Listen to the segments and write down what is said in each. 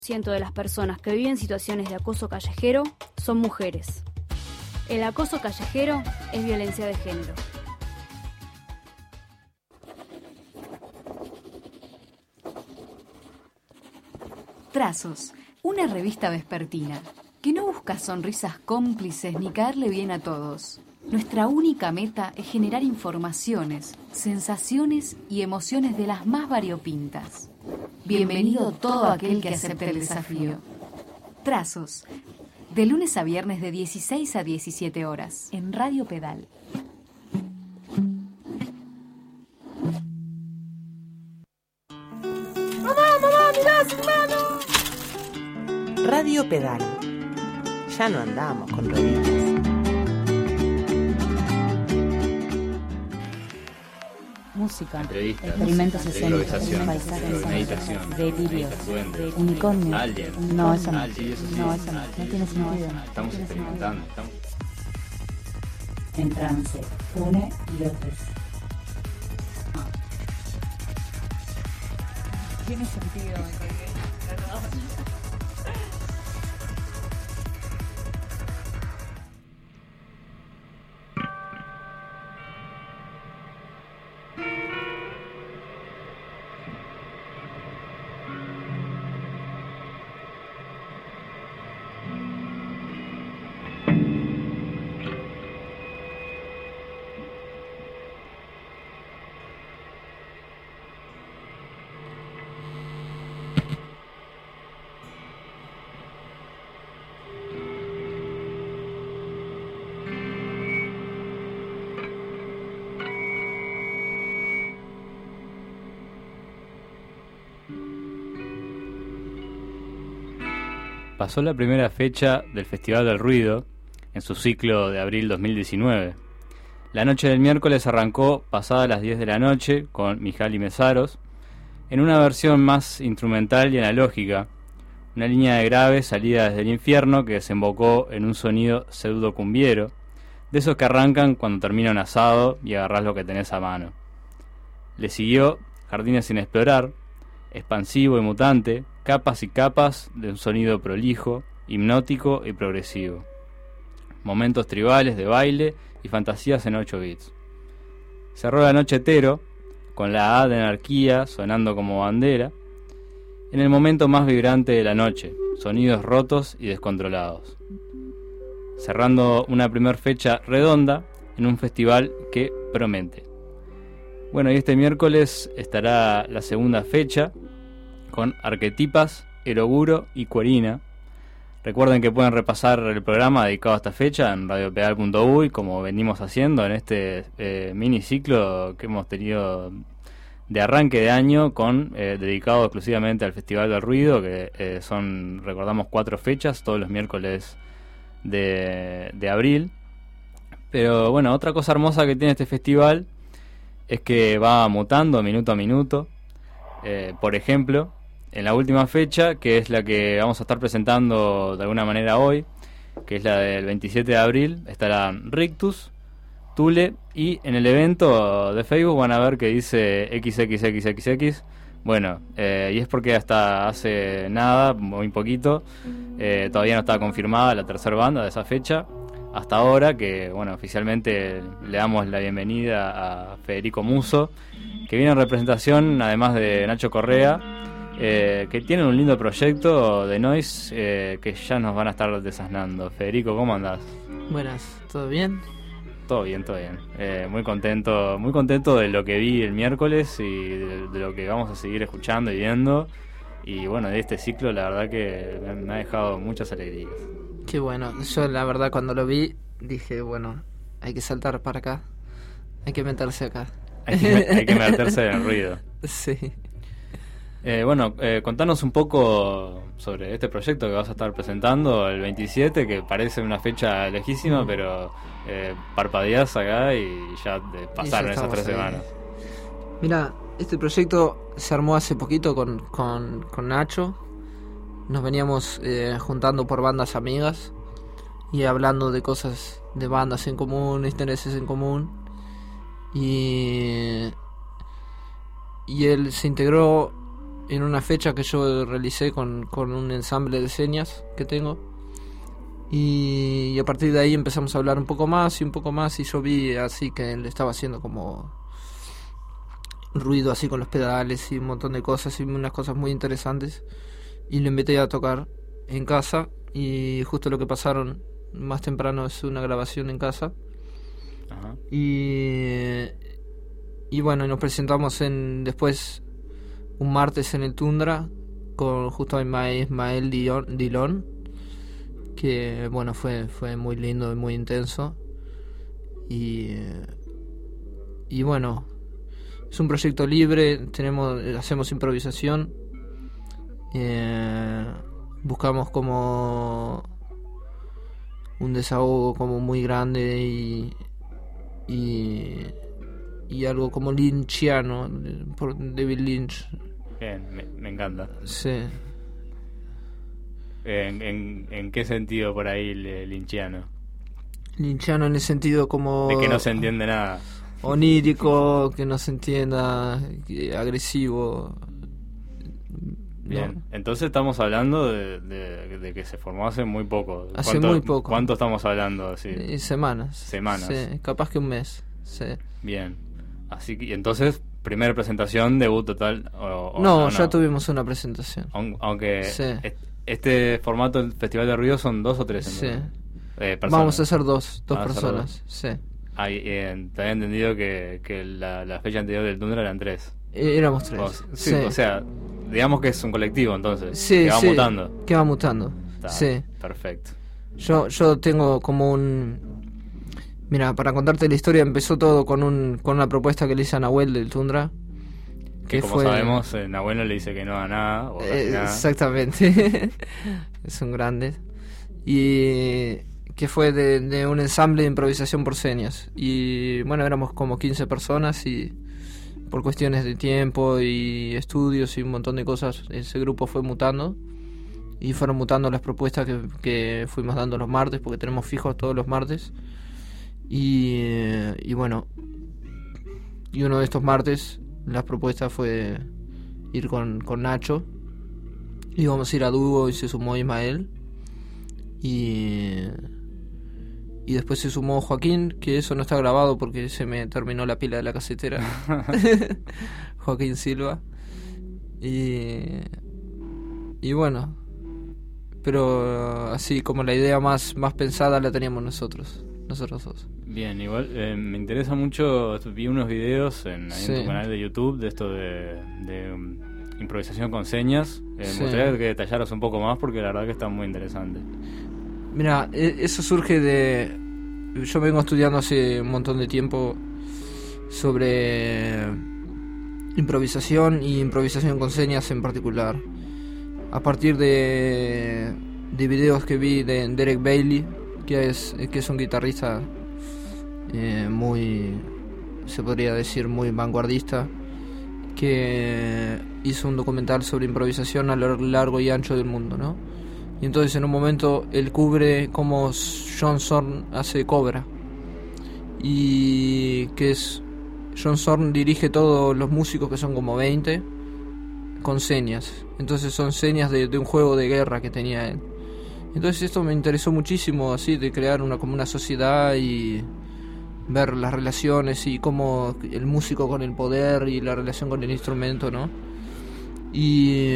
de las personas que viven situaciones de acoso callejero son mujeres. El acoso callejero es violencia de género. Trazos, una revista vespertina que no busca sonrisas cómplices ni caerle bien a todos. Nuestra única meta es generar informaciones, sensaciones y emociones de las más variopintas. Bienvenido todo aquel que acepte el desafío. Trazos, de lunes a viernes de 16 a 17 horas, en Radio Pedal. ¡Mamá, mirá, hermano! Radio Pedal. Ya no andamos con rueditas. Música, entrevistas, experimentos escénicos, improvisación, paisajes, meditación, delirios, duendes, unicornios. aliens. No, eso no. Sí, eso sí. No, eso no. No tiene sentido. Estamos experimentando. En trance, une y otros. Tiene sentido, me colgué. Pasó la primera fecha del Festival del Ruido en su ciclo de abril 2019. La noche del miércoles arrancó pasada las 10 de la noche con Mihaly Meszaros en una versión más instrumental y analógica, una línea de graves salida desde el infierno que desembocó en un sonido pseudo cumbiero, de esos que arrancan cuando termina un asado y agarrás lo que tenés a mano. Le siguió Jardines sin explorar, expansivo y mutante, capas y capas de un sonido prolijo, hipnótico y progresivo. Momentos tribales de baile y fantasías en 8 bits. Cerró la noche Hetero, con la A de anarquía sonando como bandera, en el momento más vibrante de la noche, sonidos rotos y descontrolados. Cerrando una primer fecha redonda en un festival que promete. Bueno, y este miércoles estará la segunda fecha con Arquetipas, Eroguro y Cuerina. Recuerden que pueden repasar el programa dedicado a esta fecha en radiopedal.uy, como venimos haciendo en este miniciclo que hemos tenido de arranque de año, dedicado exclusivamente al Festival del Ruido, que son, recordamos, 4 fechas, todos los miércoles de abril. Pero bueno, otra cosa hermosa que tiene este festival es que va mutando minuto a minuto. Por ejemplo, en la última fecha, que es la que vamos a estar presentando de alguna manera hoy, que es la del 27 de abril, estarán Rictus, Thule, y en el evento de Facebook van a ver que dice XXXXX. Bueno, y es porque hasta hace nada, muy poquito, todavía no estaba confirmada la tercera banda de esa fecha. Hasta ahora, que bueno, oficialmente le damos la bienvenida a Federico Muso, que viene en representación, además de Nacho Correa, que tienen un lindo proyecto de noise que ya nos van a estar desasnando. Federico, ¿cómo andás? Buenas, ¿todo bien? Todo bien, todo bien. Muy contento de lo que vi el miércoles y de lo que vamos a seguir escuchando y viendo. Y bueno, de este ciclo la verdad que me ha dejado muchas alegrías. Qué bueno, yo la verdad cuando lo vi dije, bueno, hay que saltar para acá, hay que meterse acá. Hay que meterse en el ruido. Sí. Contanos un poco sobre este proyecto que vas a estar presentando el 27, que parece una fecha lejísima, pero parpadeás acá y ya pasaron esas 3 semanas. Mira, este proyecto se armó hace poquito con Nacho. Nos veníamos juntando por bandas amigas y hablando de cosas, de bandas en común, intereses en común. Y él se integró en una fecha que yo realicé con un ensamble de señas que tengo. Y a partir de ahí empezamos a hablar un poco más y yo vi así que él estaba haciendo como ruido así con los pedales y un montón de cosas y unas cosas muy interesantes, y lo invité a tocar en casa, y justo lo que pasaron más temprano es una grabación en casa. Ajá. Y bueno, nos presentamos después un martes en el Tundra con justo a Ismael Dilón, que bueno, fue muy lindo y muy intenso, y bueno, es un proyecto libre, hacemos improvisación, buscamos como un desahogo como muy grande y algo como lynchiano por David Lynch. Bien, me encanta. Sí. ¿En qué sentido por ahí lynchiano? Lynchiano en el sentido como de que no se entiende nada, onírico, que no se entienda, agresivo. bien, ¿no? Entonces estamos hablando de que se formó hace muy poco. Hace muy poco. ¿Cuánto estamos hablando? Sí. Semanas. Semanas. Sí, capaz que un mes. Sí. Bien, así que, y entonces, primera presentación, debut total. No, ya tuvimos una presentación. Aunque Sí. este formato del Festival de Ruido son 2 o 3. Sí. Personas. Vamos a hacer dos Van a ser personas. Sí. Te había entendido que la fecha anterior del Tundra eran 3. Éramos 3. Sí, o sea, digamos que es un colectivo entonces. Sí, que va sí, mutando. que va mutando. Está, Sí. perfecto. Yo tengo como Mira, para contarte la historia, empezó todo con una propuesta que le hice a Nahuel del Tundra. Que como sabemos, Nahuel no le dice que no a nada. O casi nada. Exactamente. Es un grande. Y que fue de un ensamble de improvisación por señas. Y bueno, éramos como 15 personas y por cuestiones de tiempo y estudios y un montón de cosas, ese grupo fue mutando. Y fueron mutando las propuestas que fuimos dando los martes, porque tenemos fijos todos los martes. Y bueno, y uno de estos martes la propuesta fue ir con Nacho, íbamos a ir a dúo y se sumó Ismael, y después se sumó Joaquín, que eso no está grabado porque se me terminó la pila de la casetera. Joaquín Silva, y bueno, pero así como la idea más pensada la teníamos nosotros dos. Bien, igual me interesa mucho, vi unos videos en tu canal de YouTube de esto de improvisación con señas. Me gustaría que detallaras un poco más porque la verdad que está muy interesante. Mira, eso surge yo vengo estudiando hace un montón de tiempo sobre improvisación y improvisación con señas en particular, a partir de videos que vi de Derek Bailey, que es un guitarrista muy, se podría decir, muy vanguardista, que hizo un documental sobre improvisación a lo largo y ancho del mundo, ¿no? Y entonces en un momento él cubre cómo John Zorn hace Cobra, y John Zorn dirige todos los músicos, que son como 20, con señas. Entonces son señas de un juego de guerra que tenía él. Entonces esto me interesó muchísimo, así, de crear como una sociedad y ver las relaciones y cómo el músico con el poder y la relación con el instrumento, ¿no? Y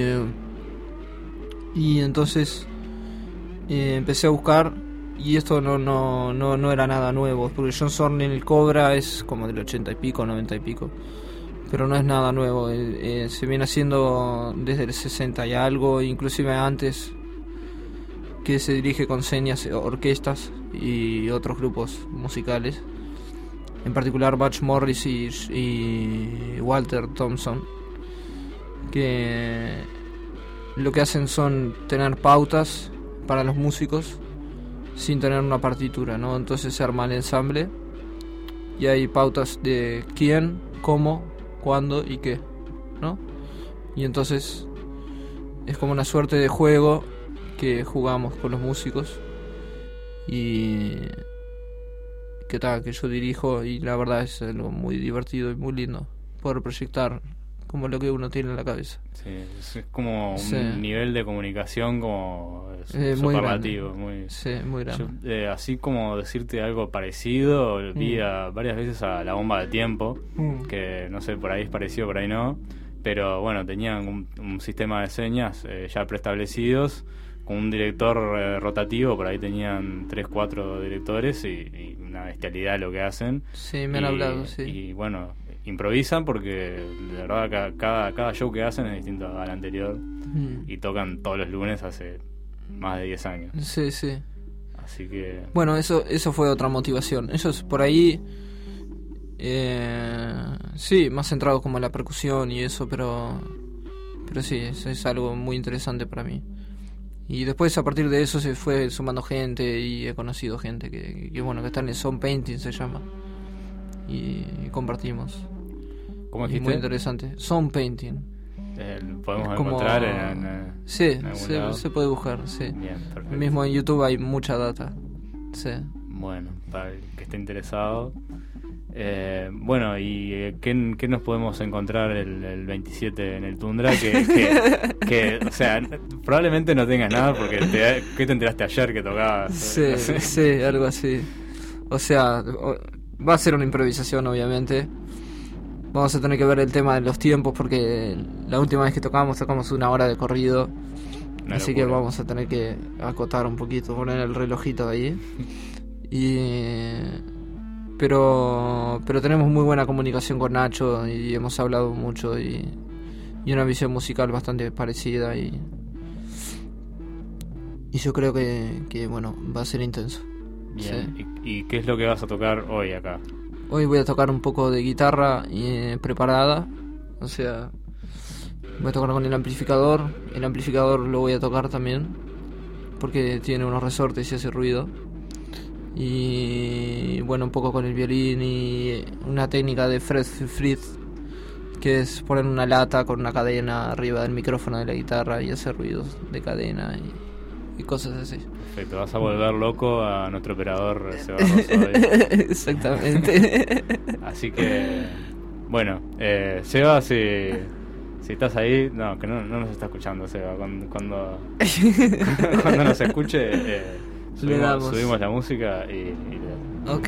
entonces empecé a buscar, y esto no era nada nuevo, porque John Zorn en el Cobra es como del 80 y pico, 90 y pico, pero no es nada nuevo. Se viene haciendo desde el 60 y algo, inclusive antes, que se dirige con señas, orquestas y otros grupos musicales, en particular Butch Morris y Walter Thompson, que lo que hacen son tener pautas para los músicos sin tener una partitura, ¿no? Entonces se arma el ensamble y hay pautas de quién, cómo, cuándo y qué, ¿no? Y entonces es como una suerte de juego que jugamos con los músicos y que yo dirijo, y la verdad es algo muy divertido y muy lindo poder proyectar como lo que uno tiene en la cabeza. Sí, es como un Sí. nivel de comunicación como Muy superlativo. grande. Sí, muy grande. Yo, así como decirte algo parecido, vi varias veces a La Bomba de Tiempo, que no sé, por ahí es parecido, por ahí no, pero bueno, tenían un sistema de señas ya preestablecidos, con un director rotativo, por ahí tenían 3, 4 directores y una bestialidad lo que hacen. Sí, me han hablado, sí. Y bueno, improvisan porque de verdad cada show que hacen es distinto al anterior y tocan todos los lunes hace más de 10 años. Sí, sí. Así que... Bueno, eso fue otra motivación. Ellos por ahí, sí, más centrados como en la percusión y eso, pero sí, eso es algo muy interesante para mí. Y después a partir de eso se fue sumando gente y he conocido gente que bueno, que está en el Sound Painting se llama. Y compartimos. ¿Cómo Y dijiste? muy interesante. Sound Painting. Podemos Es como- encontrar en Sí, en algún lado. se puede buscar, sí. Bien, perfecto. Mismo en YouTube hay mucha data. Sí. Bueno, para el que esté interesado. Bueno, ¿y qué nos podemos encontrar el 27 en el Tundra? Que, o sea, probablemente no tengas nada porque ¿qué te enteraste ayer que tocabas? Sí, sí, algo así. O sea, va a ser una improvisación, obviamente. Vamos a tener que ver el tema de los tiempos porque la última vez que tocamos 1 hora de corrido. Una Así locura. que vamos a tener que acotar un poquito, poner el relojito ahí. Pero tenemos muy buena comunicación con Nacho y hemos hablado mucho y una visión musical bastante parecida y yo creo que bueno, va a ser intenso. Bien. Sí. ¿Y qué es lo que vas a tocar hoy acá? Hoy voy a tocar un poco de guitarra preparada, o sea, voy a tocar con el amplificador lo voy a tocar también, porque tiene unos resortes y hace ruido. Y bueno, un poco con el violín y una técnica de Fred Frith, que es poner una lata con una cadena arriba del micrófono de la guitarra y hacer ruidos de cadena y cosas así. Perfecto, vas a volver loco a nuestro operador Seba Rosso hoy. Exactamente. Así que, bueno, Seba, si estás ahí, no, que no nos está escuchando Seba, cuando nos escuche, Le damos. subimos la música y Ok.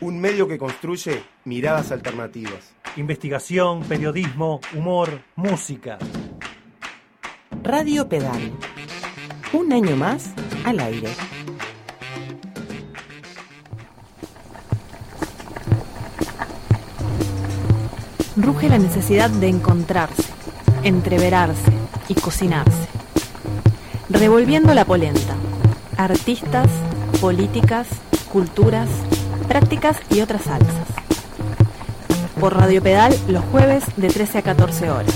Un medio que construye miradas alternativas. Investigación, periodismo, humor, música. Radio Pedal. Un año más al aire. Ruge la necesidad de encontrarse, entreverarse y cocinarse. Revolviendo la polenta. Artistas, políticas, culturas, prácticas y otras salsas. Por Radio Pedal los jueves de 13 a 14 horas.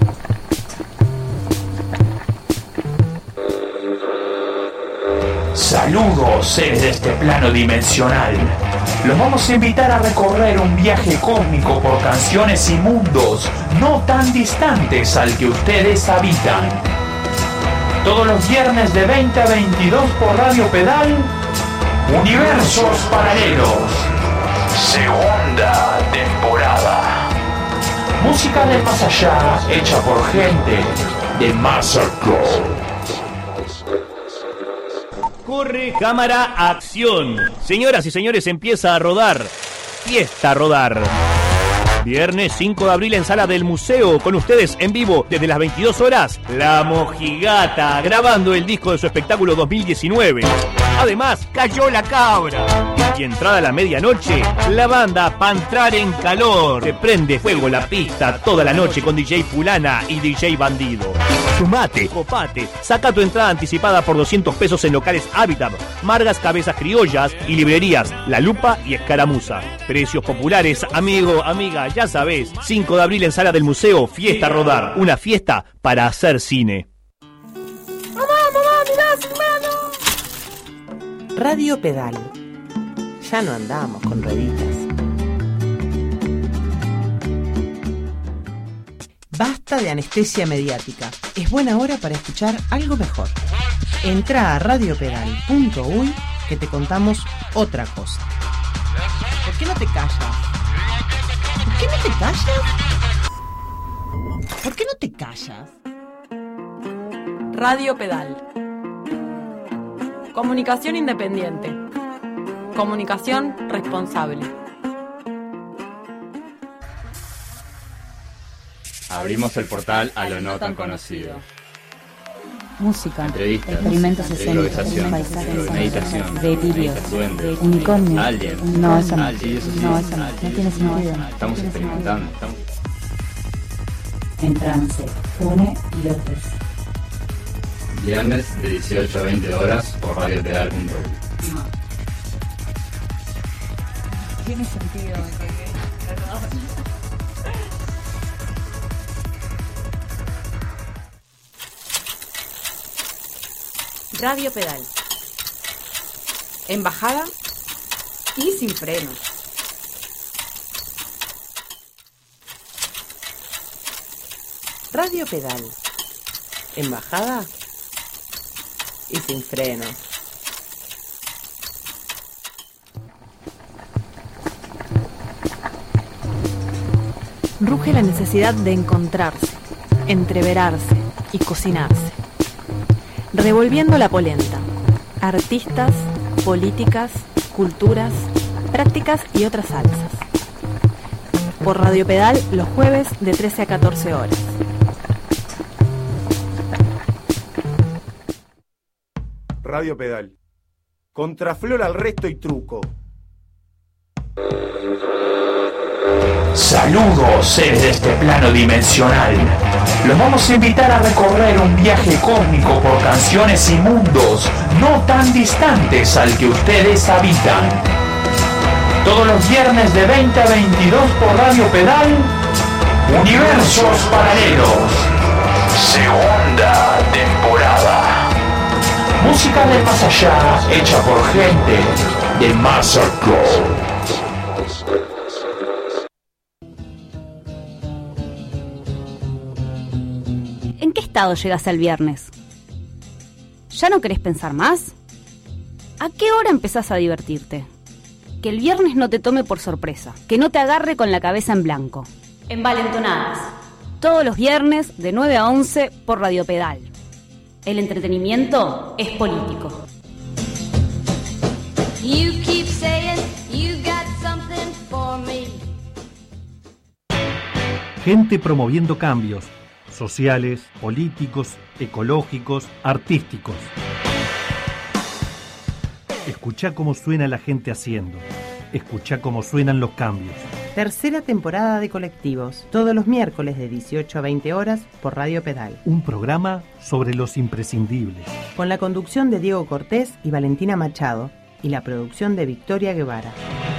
Saludos, seres de este plano dimensional. Los vamos a invitar a recorrer un viaje cósmico por canciones y mundos no tan distantes al que ustedes habitan. Todos los viernes de 20 a 22 por Radio Pedal, Universos Paralelos, segunda temporada. Música del más allá, hecha por gente de Massacre. Corre, cámara, acción. Señoras y señores, empieza a rodar. Fiesta a rodar. Viernes 5 de abril en Sala del Museo, con ustedes en vivo desde las 22 horas, La Mojigata, grabando el disco de su espectáculo 2019. Además, Cayó la Cabra. Y entrada a la medianoche, la banda Pantrar en Calor. Se prende fuego la pista toda la noche con DJ Fulana y DJ Bandido. Sumate, copate, saca tu entrada anticipada por 200 pesos en locales Habitat, Margas Cabezas Criollas y librerías La Lupa y Escaramuza. Precios populares, amigo, amiga, ya sabés. 5 de abril en Sala del Museo, Fiesta a Rodar. Una fiesta para hacer cine. ¡Mamá, mirá, hermano! Radio Pedal. Ya no andamos con rueditas. Basta de anestesia mediática. Es buena hora para escuchar algo mejor. Entra a radiopedal.uy que te contamos otra cosa. ¿Por qué no te callas? ¿Por qué no te callas? ¿Por qué no te callas? Radio Pedal. Comunicación independiente. Comunicación responsable. Abrimos el portal a lo no tan conocido. Música, Entrevistas, experimentos escénicos, improvisación, paisajes, meditación, delirios, duendes, unicornios. aliens. No, eso no. Sí, eso sí. No, eso no. No tiene sentido. Estamos experimentando. En trance, une y otros. Viernes de 18 a 20 horas por radiopedal.uy. Tiene sentido. Radio Pedal. En bajada y sin frenos. Radio Pedal. En bajada y sin freno. Ruge la necesidad de encontrarse, entreverarse y cocinarse. Revolviendo la polenta. Artistas, políticas, culturas, prácticas y otras salsas. Por Radio Pedal los jueves de 13 a 14 horas. Radio Pedal. Contraflor al resto y truco. Saludos, seres de este plano dimensional. Los vamos a invitar a recorrer un viaje cósmico por canciones y mundos no tan distantes al que ustedes habitan. Todos los viernes de 20 a 22 por Radio Pedal, Universos Paralelos, segunda temporada. Música del más allá, hecha por gente de Massacre. ¿En qué estado llegas el viernes? ¿Ya no querés pensar más? ¿A qué hora empezás a divertirte? Que el viernes no te tome por sorpresa, que no te agarre con la cabeza en blanco. Envalentonadas. Todos los viernes de 9 a 11 por Radio Pedal. El entretenimiento es político. You keep saying you got something. Gente promoviendo cambios sociales, políticos, ecológicos, artísticos. Escuchá cómo suena la gente haciendo. Escuchá cómo suenan los cambios. Tercera temporada de Colectivos, todos los miércoles de 18 a 20 horas por Radio Pedal. Un programa sobre los imprescindibles. Con la conducción de Diego Cortés y Valentina Machado y la producción de Victoria Guevara.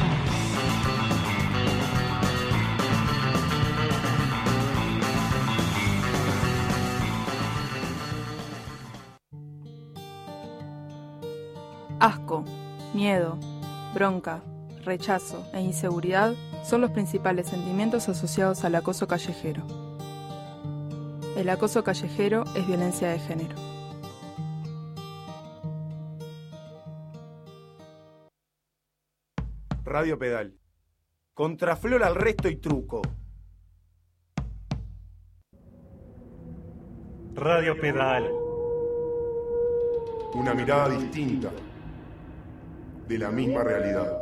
Asco, miedo, bronca, rechazo e inseguridad son los principales sentimientos asociados al acoso callejero. El acoso callejero es violencia de género. Radio Pedal. Contraflor al resto y truco. Radio Pedal. Una mirada distinta de la misma realidad.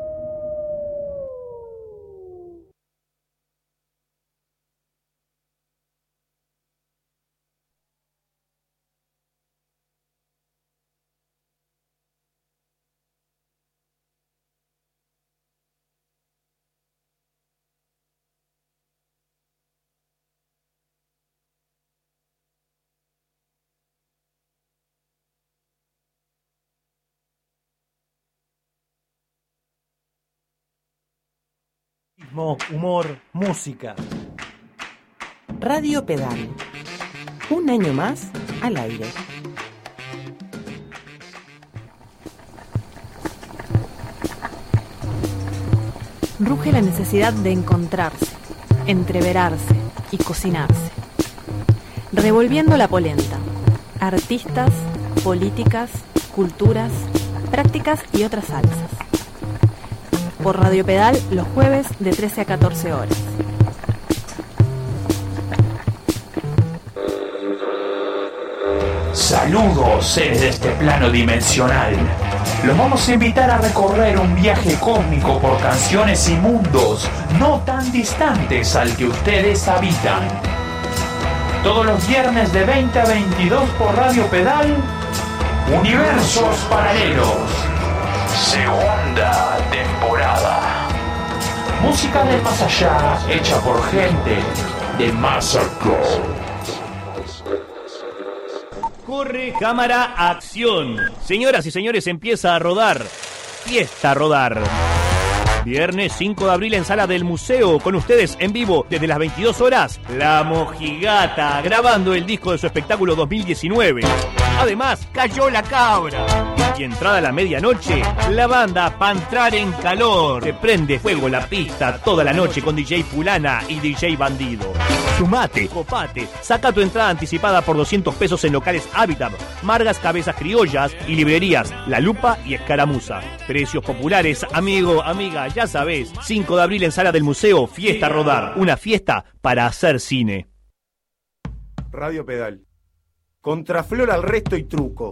Humor, música. Radio Pedal. Un año más al aire. Ruge la necesidad de encontrarse, entreverarse y cocinarse. Revolviendo la polenta. Artistas, políticas, culturas, prácticas y otras salsas. Por Radio Pedal los jueves de 13 a 14 horas. Saludos, seres de este plano dimensional. Los vamos a invitar a recorrer un viaje cósmico por canciones y mundos no tan distantes al que ustedes habitan. Todos los viernes de 20 a 22 por Radio Pedal, Universos Paralelos. Segunda temporada. Música del más allá, hecha por gente de más acá. Corre, cámara, acción. Señoras y señores, empieza a rodar. Fiesta a rodar. Viernes 5 de abril en Sala del Museo, con ustedes en vivo desde las 22 horas, La Mojigata, grabando el disco de su espectáculo 2019. Además, Cayó la Cabra. Y entrada a la medianoche, la banda Pantrar en Calor, que prende fuego la pista toda la noche con DJ Pulana y DJ Bandido. Sumate, copate, saca tu entrada anticipada por 200 pesos en locales Habitat, Margas Cabezas Criollas y librerías La Lupa y Escaramuza. Precios populares, amigo, amiga, ya sabés. 5 de abril en Sala del Museo, Fiesta a Rodar. Una fiesta para hacer cine. Radio Pedal. Contraflor al resto y truco.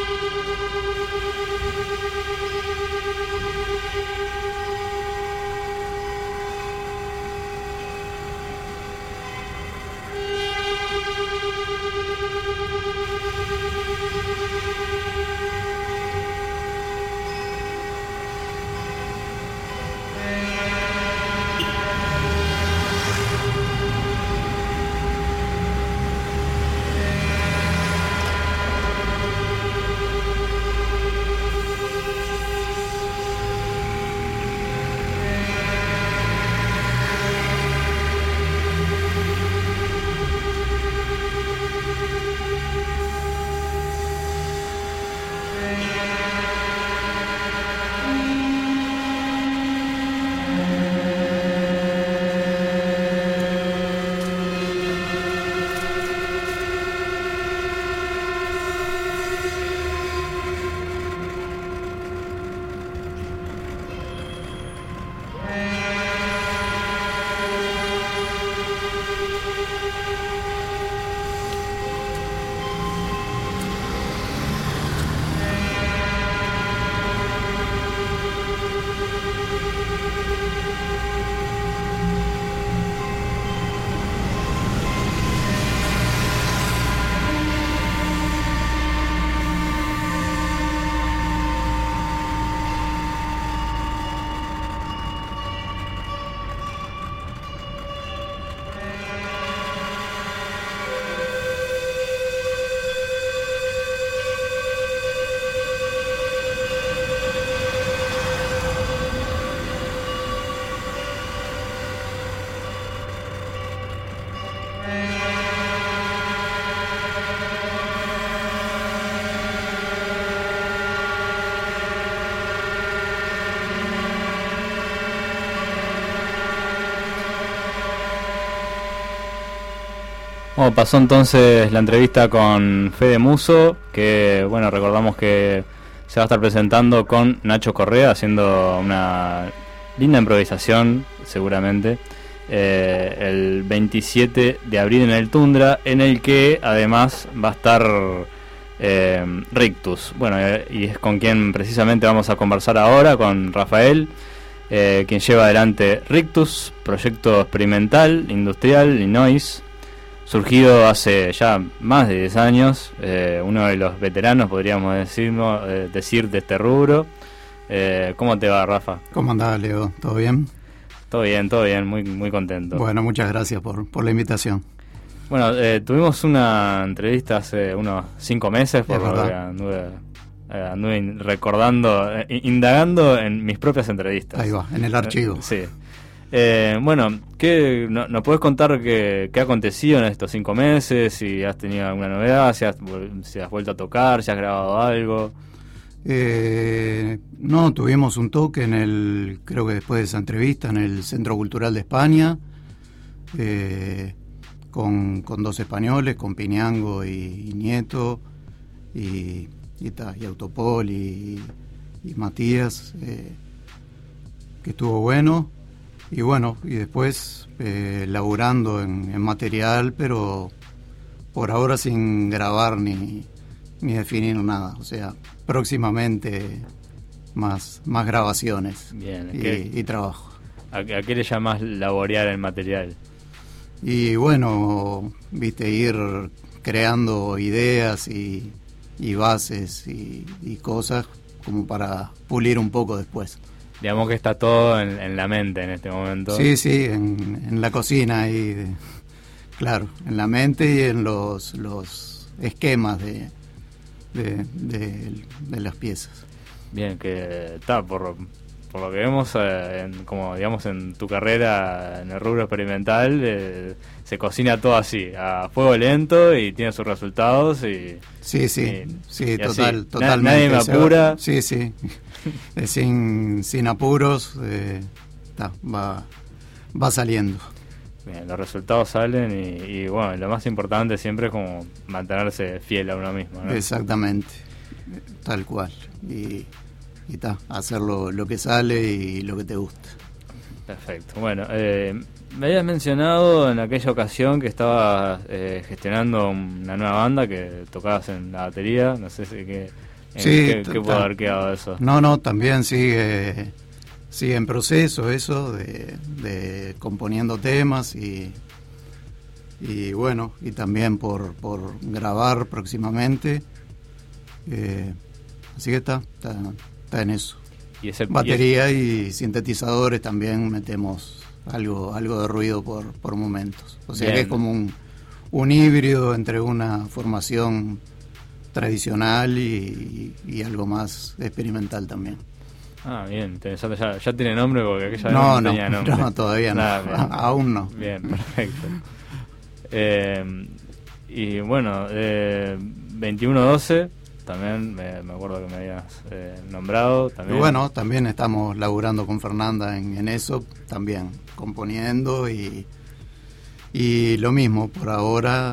Bueno, pasó entonces la entrevista con Fede Muso, que bueno, recordamos que se va a estar presentando con Nacho Correa, haciendo una linda improvisación, seguramente, el 27 de abril en el Tundra, en el que además va a estar Rictus. Bueno, y es con quien precisamente vamos a conversar ahora, con Rafael, quien lleva adelante Rictus, proyecto experimental, industrial y noise, surgido hace ya más de 10 años, uno de los veteranos, podríamos decir, de este rubro. ¿Cómo te va, Rafa? ¿Cómo andás, Leo? ¿Todo bien? Todo bien, muy, muy contento. Bueno, muchas gracias por la invitación. Bueno, tuvimos una entrevista hace unos 5 meses, por lo que anduve recordando, indagando en mis propias entrevistas. Ahí va, en el archivo. Sí. Bueno, ¿nos podés contar qué ha acontecido en estos 5 meses? Si has tenido alguna novedad, si has vuelto a tocar, si has grabado algo. No, tuvimos un toque creo que después de esa entrevista, en el Centro Cultural de España, con 2 españoles, con Piñango y Nieto, y Autopol y Matías, que estuvo bueno. Y bueno, y después laburando en material, pero por ahora sin grabar ni definir nada. O sea, próximamente más grabaciones. Bien, y trabajo. ¿A qué le llamas laborear el material? Y bueno, viste, ir creando ideas y bases y cosas como para pulir un poco después. Digamos que está todo en la mente en este momento. Sí, en la cocina, claro, en la mente y en los esquemas de las piezas. Bien, que está por lo que vemos, como digamos en tu carrera en el rubro experimental, se cocina todo así, a fuego lento, y tiene sus resultados. Sí, totalmente. Nadie me apura. Sí. sin apuros, va saliendo. Bien, los resultados salen y bueno, lo más importante siempre es como mantenerse fiel a uno mismo, ¿no? Exactamente, tal cual. Y hacer lo que sale y lo que te gusta. Perfecto. Bueno, me habías mencionado en aquella ocasión que estabas gestionando una nueva banda, que tocabas en la batería, no sé si Sí, ¿Qué puede haber quedado de eso? No, también sigue en proceso eso de componiendo temas y bueno, y también por grabar próximamente. Así que está en eso. Batería y sintetizadores también metemos algo de ruido por momentos. O sea que es como un híbrido entre una formación tradicional y algo más experimental también. Ah, bien, interesante. ¿Ya tiene nombre? Porque aquella no tenía nombre. No, todavía no. Aún no. Bien, perfecto. Y bueno, 2112, también me acuerdo que me habías nombrado. También. Y bueno, también estamos laburando con Fernanda en eso, también componiendo y lo mismo, por ahora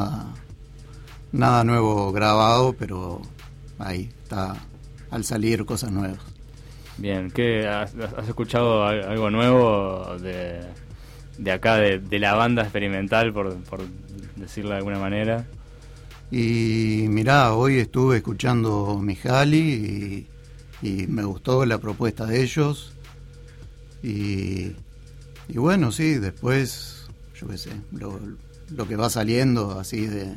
nada nuevo grabado, pero ahí está al salir cosas nuevas. Bien, ¿qué has escuchado algo nuevo de acá, de la banda experimental, por decirlo de alguna manera? Y mirá, hoy estuve escuchando Mihaly y me gustó la propuesta de ellos. Y bueno, sí, después, yo qué sé, lo que va saliendo así de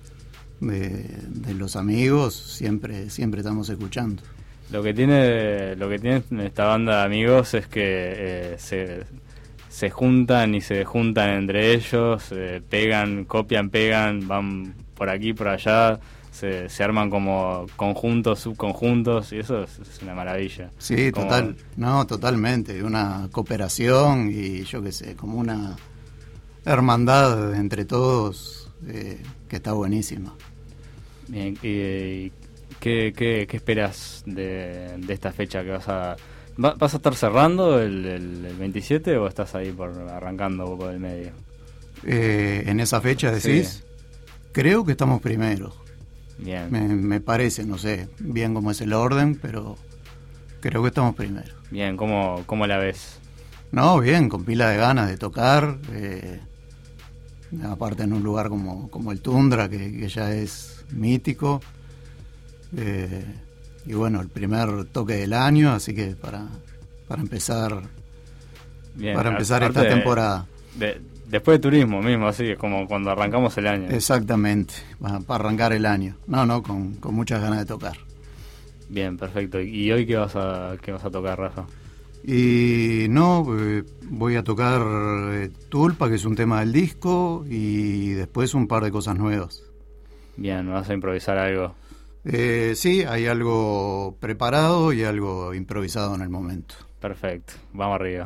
los amigos, siempre estamos escuchando. Lo que tiene esta banda de amigos es que se juntan y se juntan entre ellos, pegan, copian, pegan, van por aquí, por allá, se arman como conjuntos, subconjuntos, y eso es una maravilla. Sí, totalmente, una cooperación y yo qué sé, como una hermandad entre todos que está buenísima. Bien, ¿y qué esperas de esta fecha que vas a estar cerrando el 27 o estás ahí arrancando por el medio? En esa fecha decís, sí. Creo que estamos primeros. Bien. Me parece, no sé bien cómo es el orden, pero creo que estamos primeros. Bien, ¿cómo la ves? No, bien, con pila de ganas de tocar, aparte en un lugar como el Tundra, que ya es mítico. Y bueno, el primer toque del año, así que para empezar bien, esta temporada. Después de turismo mismo, así es como cuando arrancamos el año. Exactamente, para arrancar el año. Con muchas ganas de tocar. Bien, perfecto. ¿Y hoy qué vas a tocar, Rafa? Y voy a tocar Tulpa, que es un tema del disco, y después un par de cosas nuevas. Bien, ¿vas a improvisar algo? Sí, hay algo preparado y algo improvisado en el momento. Perfecto, vamos arriba.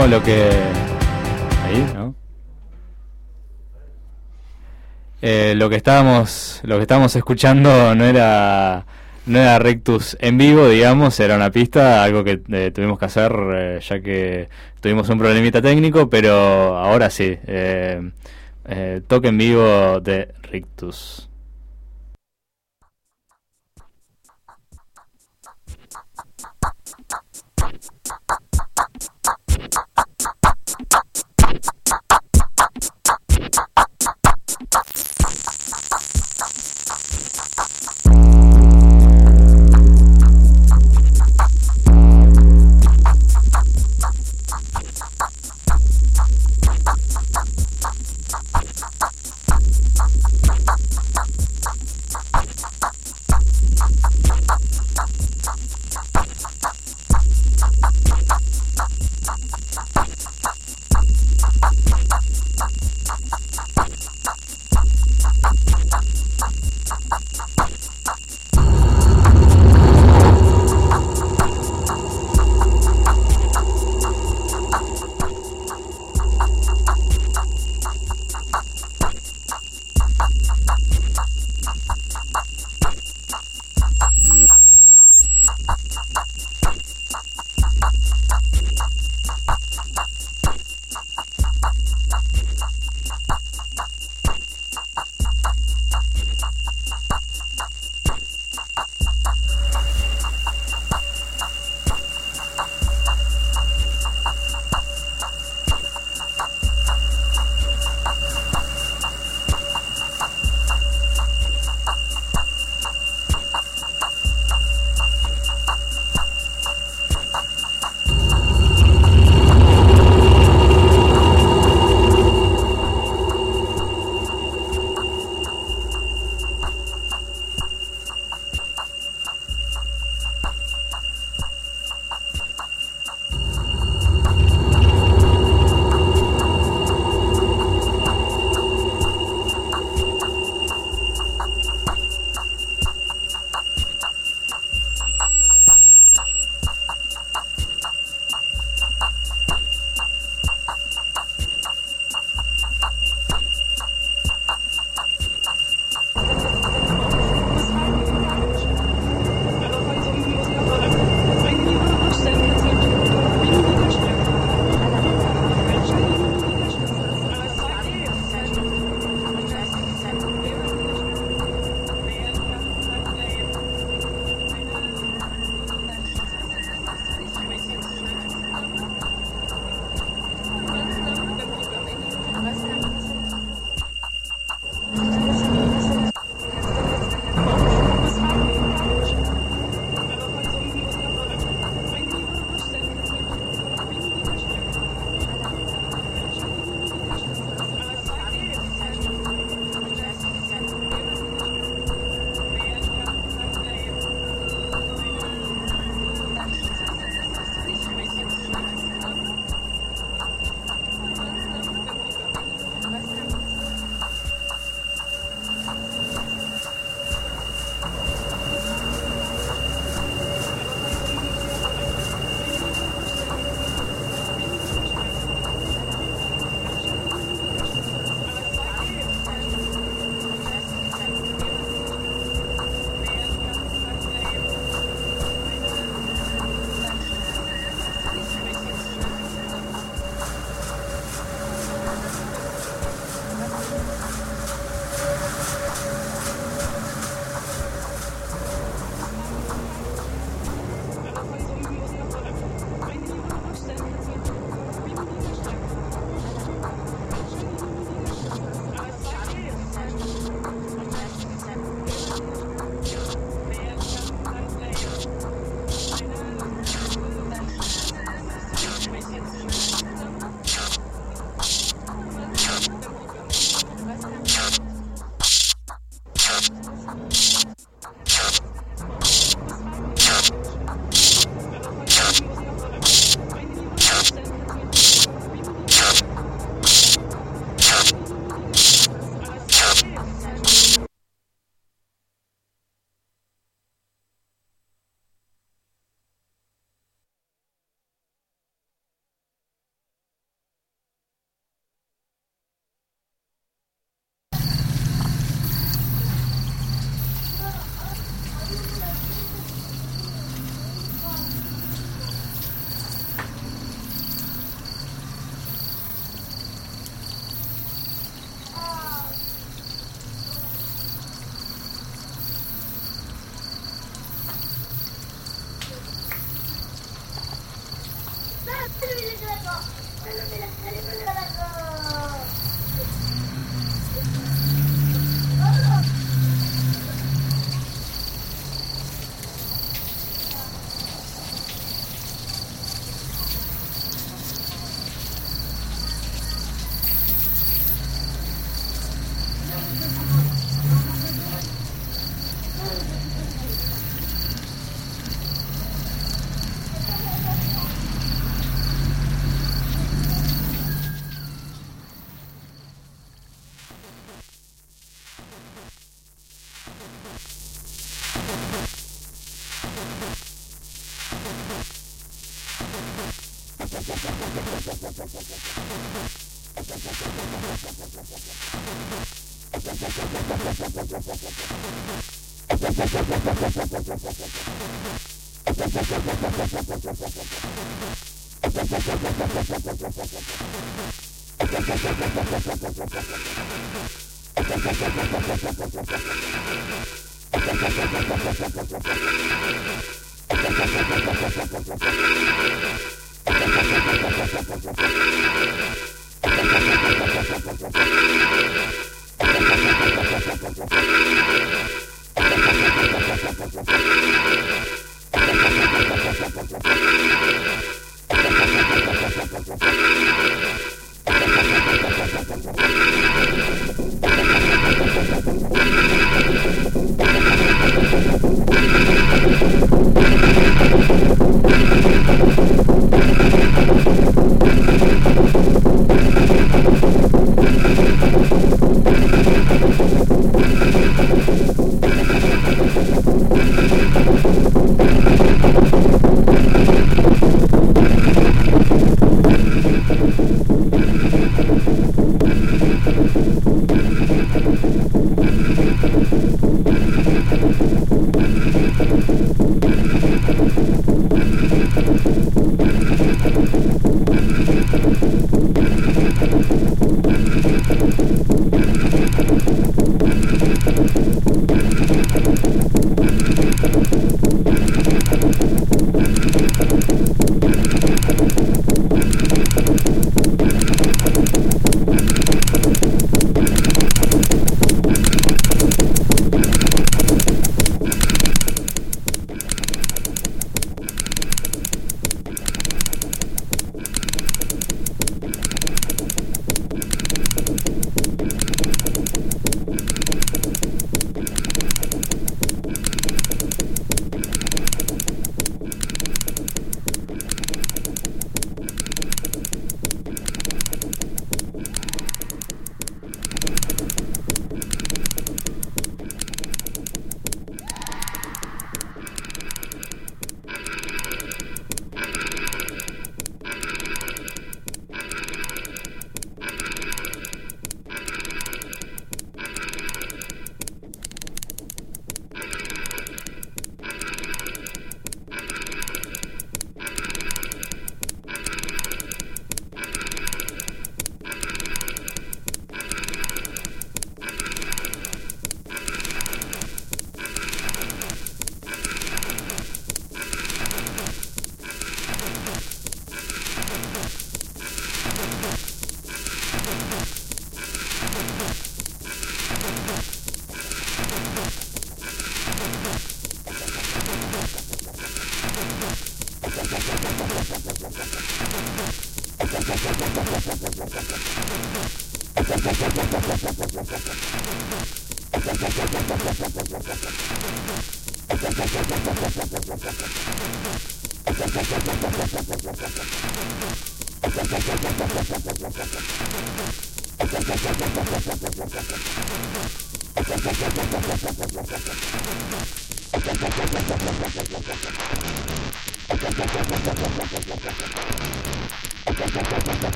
con lo que... Ahí, ¿no? Lo que estábamos escuchando no era Rictus en vivo, digamos, era una pista, algo que tuvimos que hacer ya que tuvimos un problemita técnico, pero ahora sí, toque en vivo de Rictus.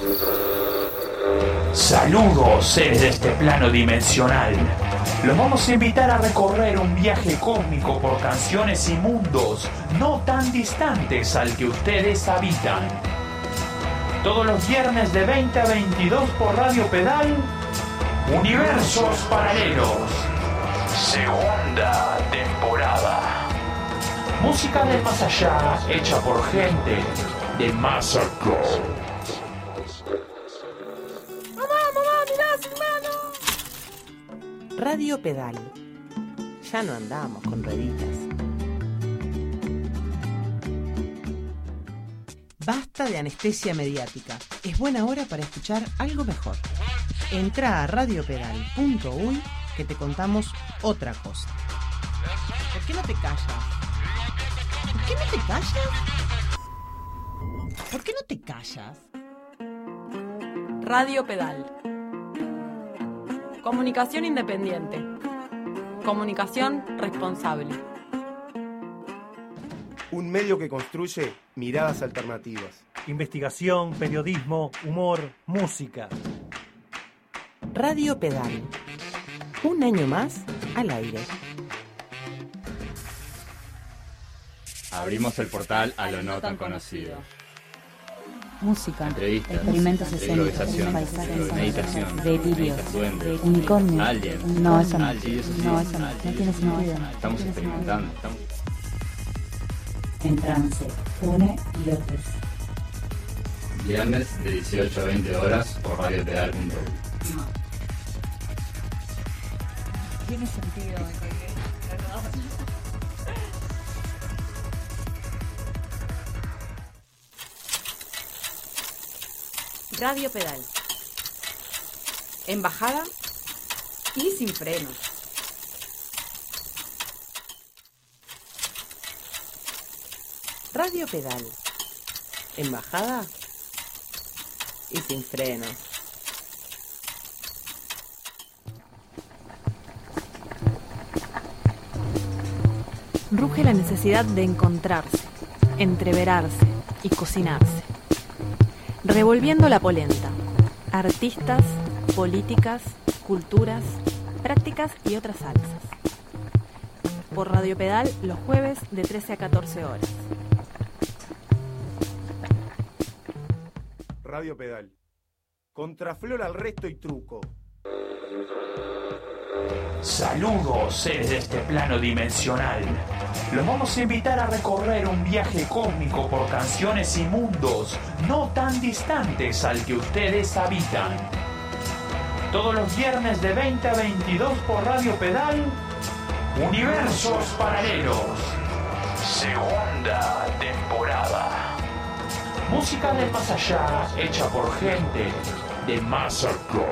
Saludos, seres de este plano dimensional. Los vamos a invitar a recorrer un viaje cósmico por canciones y mundos no tan distantes al que ustedes habitan. Todos los viernes de 20 a 22 por Radio Pedal, Universos Paralelos, segunda temporada. Música del más allá, hecha por gente de Massacre. Radio Pedal. Ya no andamos con rueditas. Basta de anestesia mediática. Es buena hora para escuchar algo mejor. Entrá a radiopedal.uy que te contamos otra cosa. ¿Por qué no te callas? ¿Por qué no te callas? ¿Por qué no te callas? Radio Pedal. Comunicación independiente. Comunicación responsable. Un medio que construye miradas alternativas. Investigación, periodismo, humor, música. Radio Pedal. Un año más al aire. Abrimos el portal a lo no tan conocido. Música, entrevistas, experimentos escénicos, improvisación, paisajes, meditación, delirios, duendes, unicornios. aliens. No, eso no. Aliens, No, eso no. No tiene sentido. Estamos experimentando. En trance, une y otros. Viernes de 18 a 20 horas por radiopedal.uy. Tiene sentido. Radio Pedal. En bajada y sin frenos. Radio Pedal. En bajada y sin freno. Ruge la necesidad de encontrarse, entreverarse y cocinarse. Revolviendo la polenta. Artistas, políticas, culturas, prácticas y otras salsas. Por Radio Pedal los jueves de 13 a 14 horas. Radio Pedal. Contraflor al resto y truco. Saludos, seres de este plano dimensional. Los vamos a invitar a recorrer un viaje cósmico por canciones y mundos no tan distantes al que ustedes habitan. Todos los viernes de 20 a 22 por Radio Pedal, Universos Paralelos, segunda temporada. Música del más allá, hecha por gente de Massacre.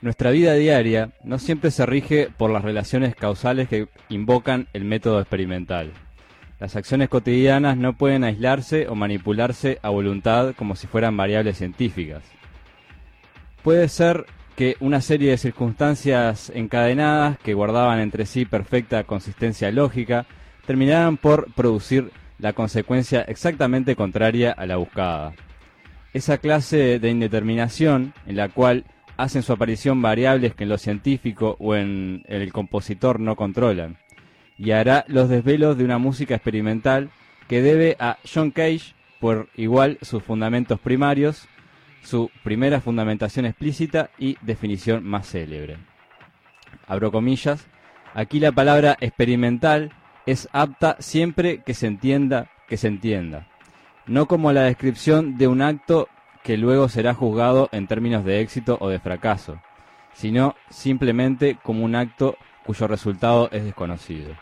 Nuestra vida diaria no siempre se rige por las relaciones causales que invocan el método experimental. Las acciones cotidianas no pueden aislarse o manipularse a voluntad como si fueran variables científicas. Puede ser que una serie de circunstancias encadenadas que guardaban entre sí perfecta consistencia lógica terminaran por producir la consecuencia exactamente contraria a la buscada. Esa clase de indeterminación en la cual hacen su aparición variables que en lo científico o en el compositor no controlan, y hará los desvelos de una música experimental que debe a John Cage por igual sus fundamentos primarios, su primera fundamentación explícita y definición más célebre. Abro comillas, aquí la palabra experimental es apta siempre que se entienda, no como la descripción de un acto que luego será juzgado en términos de éxito o de fracaso, sino simplemente como un acto cuyo resultado es desconocido.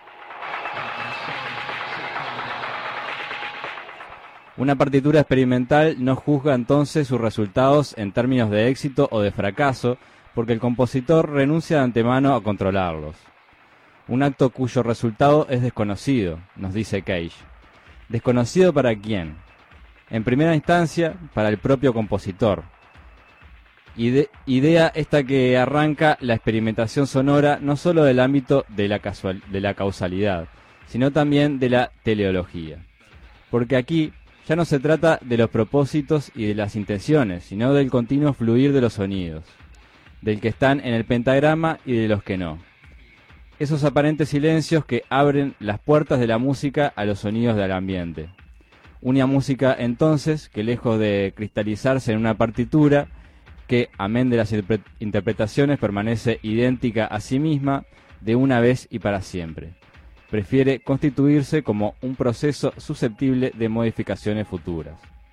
Una partitura experimental no juzga entonces sus resultados en términos de éxito o de fracaso, porque el compositor renuncia de antemano a controlarlos. Un acto cuyo resultado es desconocido, nos dice Cage. ¿Desconocido para quién? En primera instancia, para el propio compositor. Idea esta que arranca la experimentación sonora no solo del ámbito de la causalidad, sino también de la teleología. Porque aquí ya no se trata de los propósitos y de las intenciones, sino del continuo fluir de los sonidos, del que están en el pentagrama y de los que no. Esos aparentes silencios que abren las puertas de la música a los sonidos del ambiente. Una música entonces que, lejos de cristalizarse en una partitura, que amén de las interpretaciones permanece idéntica a sí misma de una vez y para siempre, prefiere constituirse como un proceso susceptible de modificaciones futuras.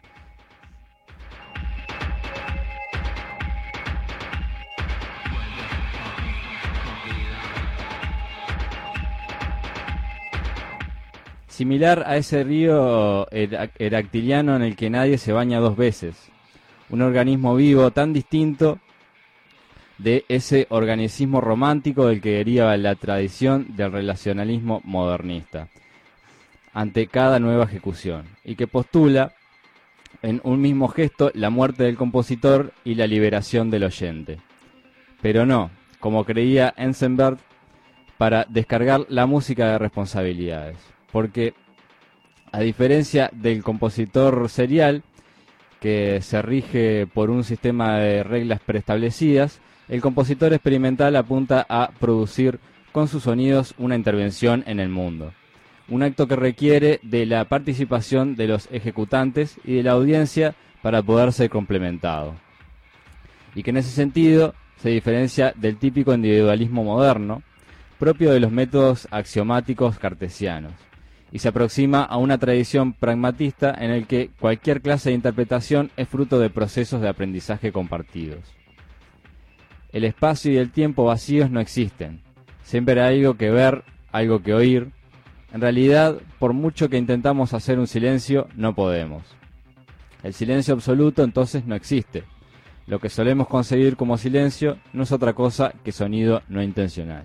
Similar a ese río heractiliano en el que nadie se baña dos veces, un organismo vivo tan distinto de ese organicismo romántico del que deriva la tradición del relacionalismo modernista, ante cada nueva ejecución, y que postula en un mismo gesto la muerte del compositor y la liberación del oyente. Pero no, como creía Enzensberger, para descargar la música de responsabilidades, porque a diferencia del compositor serial, que se rige por un sistema de reglas preestablecidas, el compositor experimental apunta a producir con sus sonidos una intervención en el mundo, un acto que requiere de la participación de los ejecutantes y de la audiencia para poder ser complementado, y que en ese sentido se diferencia del típico individualismo moderno, propio de los métodos axiomáticos cartesianos, y se aproxima a una tradición pragmatista en el que cualquier clase de interpretación es fruto de procesos de aprendizaje compartidos. El espacio y el tiempo vacíos no existen. Siempre hay algo que ver, algo que oír. En realidad, por mucho que intentamos hacer un silencio, no podemos. El silencio absoluto entonces no existe. Lo que solemos concebir como silencio no es otra cosa que sonido no intencional.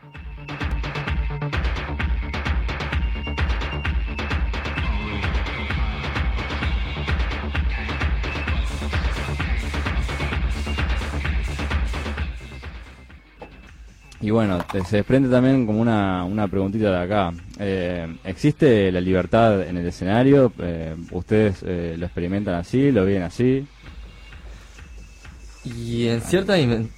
Y bueno, se desprende también como una preguntita de acá. ¿Existe la libertad en el escenario? ¿Ustedes lo experimentan así? ¿Lo viven así? Y en cierta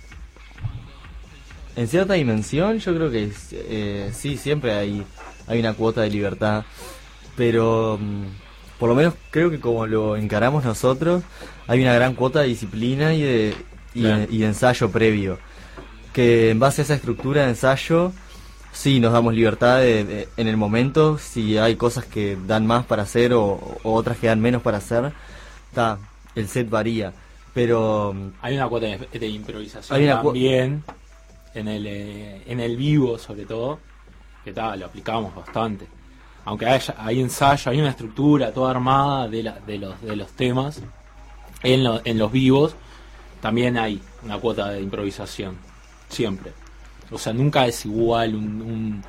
dimensión yo creo que sí, siempre hay una cuota de libertad. Pero por lo menos creo que como lo encaramos nosotros, hay una gran cuota de disciplina y de ensayo previo. Que en base a esa estructura de ensayo, sí nos damos libertad en el momento, si hay cosas que dan más para hacer o otras que dan menos para hacer, el set varía, pero... Hay una cuota de improvisación también, en el vivo sobre todo, que lo aplicamos bastante. Aunque hay ensayo, hay una estructura toda armada de los temas en los vivos, también hay una cuota de improvisación, siempre. O sea, nunca es igual un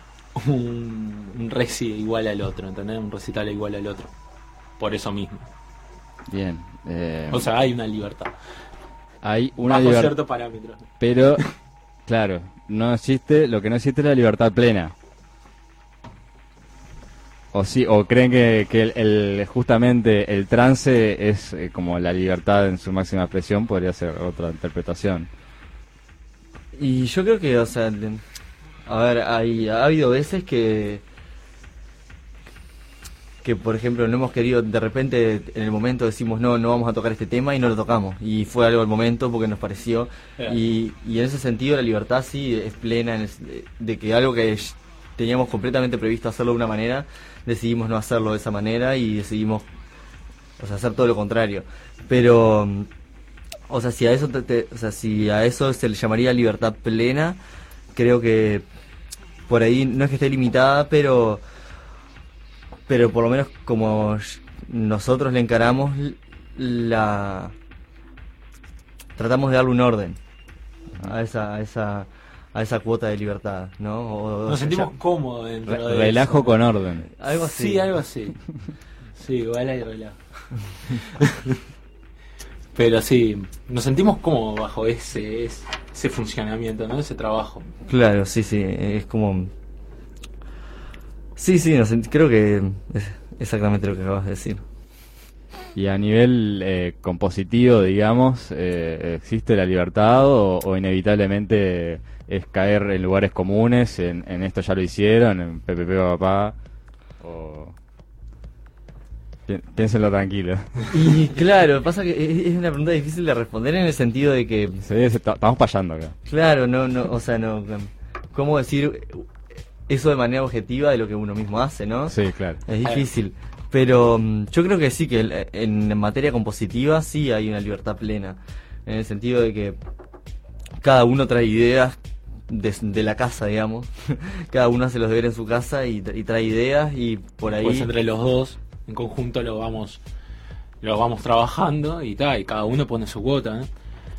reci igual al otro, ¿entendés? Un recital igual al otro. Por eso mismo. Bien. O sea, hay una libertad. Hay una bajo ciertos parámetros. Pero, claro, lo que no existe es la libertad plena. O sí, o creen que justamente el trance es como la libertad en su máxima expresión. Podría ser otra interpretación. Y yo creo que, o sea, a ver, ha habido veces que por ejemplo no hemos querido, de repente en el momento decimos no vamos a tocar este tema y no lo tocamos, y fue algo al momento porque nos pareció, y en ese sentido la libertad sí es plena, de que algo que teníamos completamente previsto hacerlo de una manera, decidimos no hacerlo de esa manera y decidimos, o sea, hacer todo lo contrario. Pero, o sea, si a eso si a eso se le llamaría libertad plena, creo que por ahí no es que esté limitada, pero por lo menos como nosotros le encaramos, tratamos de darle un orden a esa cuota de libertad, ¿no? Nos sentimos cómodos dentro de relajo eso, con orden. Algo así. Sí, algo así. Sí, igual hay relajo. Pero sí, nos sentimos cómodos bajo ese funcionamiento, ¿no? Ese trabajo. Claro, sí, es como... Sí, creo que es exactamente lo que acabas de decir. Y a nivel compositivo, digamos, ¿existe la libertad o inevitablemente es caer en lugares comunes, en esto ya lo hicieron, en PPP Papá? O... Piénsenlo tranquilo. Y claro, pasa que es una pregunta difícil de responder en el sentido de que... Estamos payando acá. Claro, o sea, ¿cómo decir eso de manera objetiva de lo que uno mismo hace, no? Sí, claro. Es difícil. Pero yo creo que sí, que en materia compositiva sí hay una libertad plena. En el sentido de que cada uno trae ideas de la casa, digamos. Cada uno hace los deberes en su casa y trae ideas, y por ahí... Pues entre los dos, en conjunto lo vamos trabajando y cada uno pone su cuota, ¿no?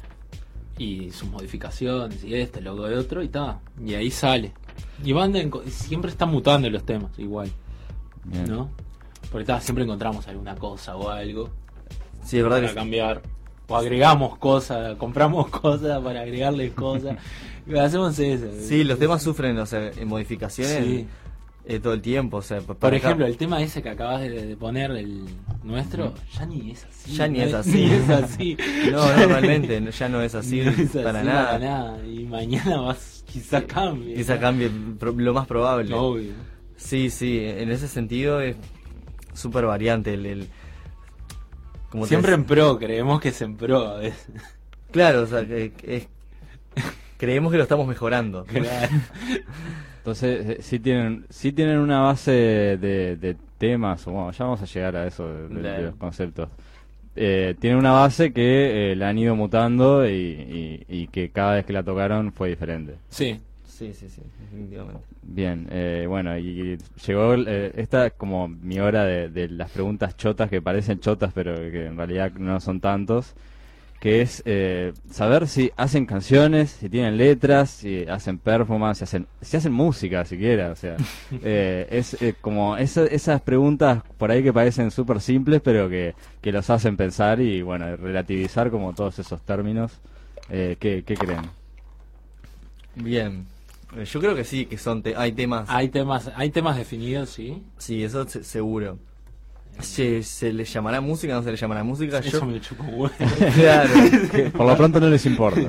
Y sus modificaciones y lo de otro y ahí sale. Y siempre están mutando los temas igual. Bien. ¿No? Porque siempre encontramos alguna cosa o algo, sí, es verdad, para cambiar, o agregamos cosas, compramos cosas para agregarles cosas. Hacemos eso. Sí, los temas sufren, o sea, modificaciones. Sí. Todo el tiempo, o sea, por ejemplo, el tema ese que acabas de poner, el nuestro, ya ni es así. Ya ni es así. Ni es así. No, realmente ya no es así, no es para así, nada. Para nada. Y mañana quizás cambie. Quizás cambie, lo más probable. Obvio. Sí, en ese sentido es súper variante como siempre en pro, creemos que es en pro a veces. Claro, o sea, creemos que lo estamos mejorando. Claro. Entonces, sí tienen una base de temas, bueno, ya vamos a llegar a eso de los conceptos. Tienen una base que la han ido mutando y que cada vez que la tocaron fue diferente. Sí, definitivamente. Bien, bueno, y llegó esta como mi hora de las preguntas chotas, que parecen chotas pero que en realidad no son tantos, que es saber si hacen canciones, si tienen letras, si hacen performance, si hacen música siquiera, o sea, es como esas preguntas por ahí que parecen súper simples, pero que los hacen pensar y bueno, relativizar como todos esos términos. ¿Qué creen? Bien, yo creo que sí, que hay temas definidos, sí. Sí, eso seguro. ¿Se le llamará música o no se le llamará música? Eso me chupa huevo. Claro. Por lo pronto no les importa.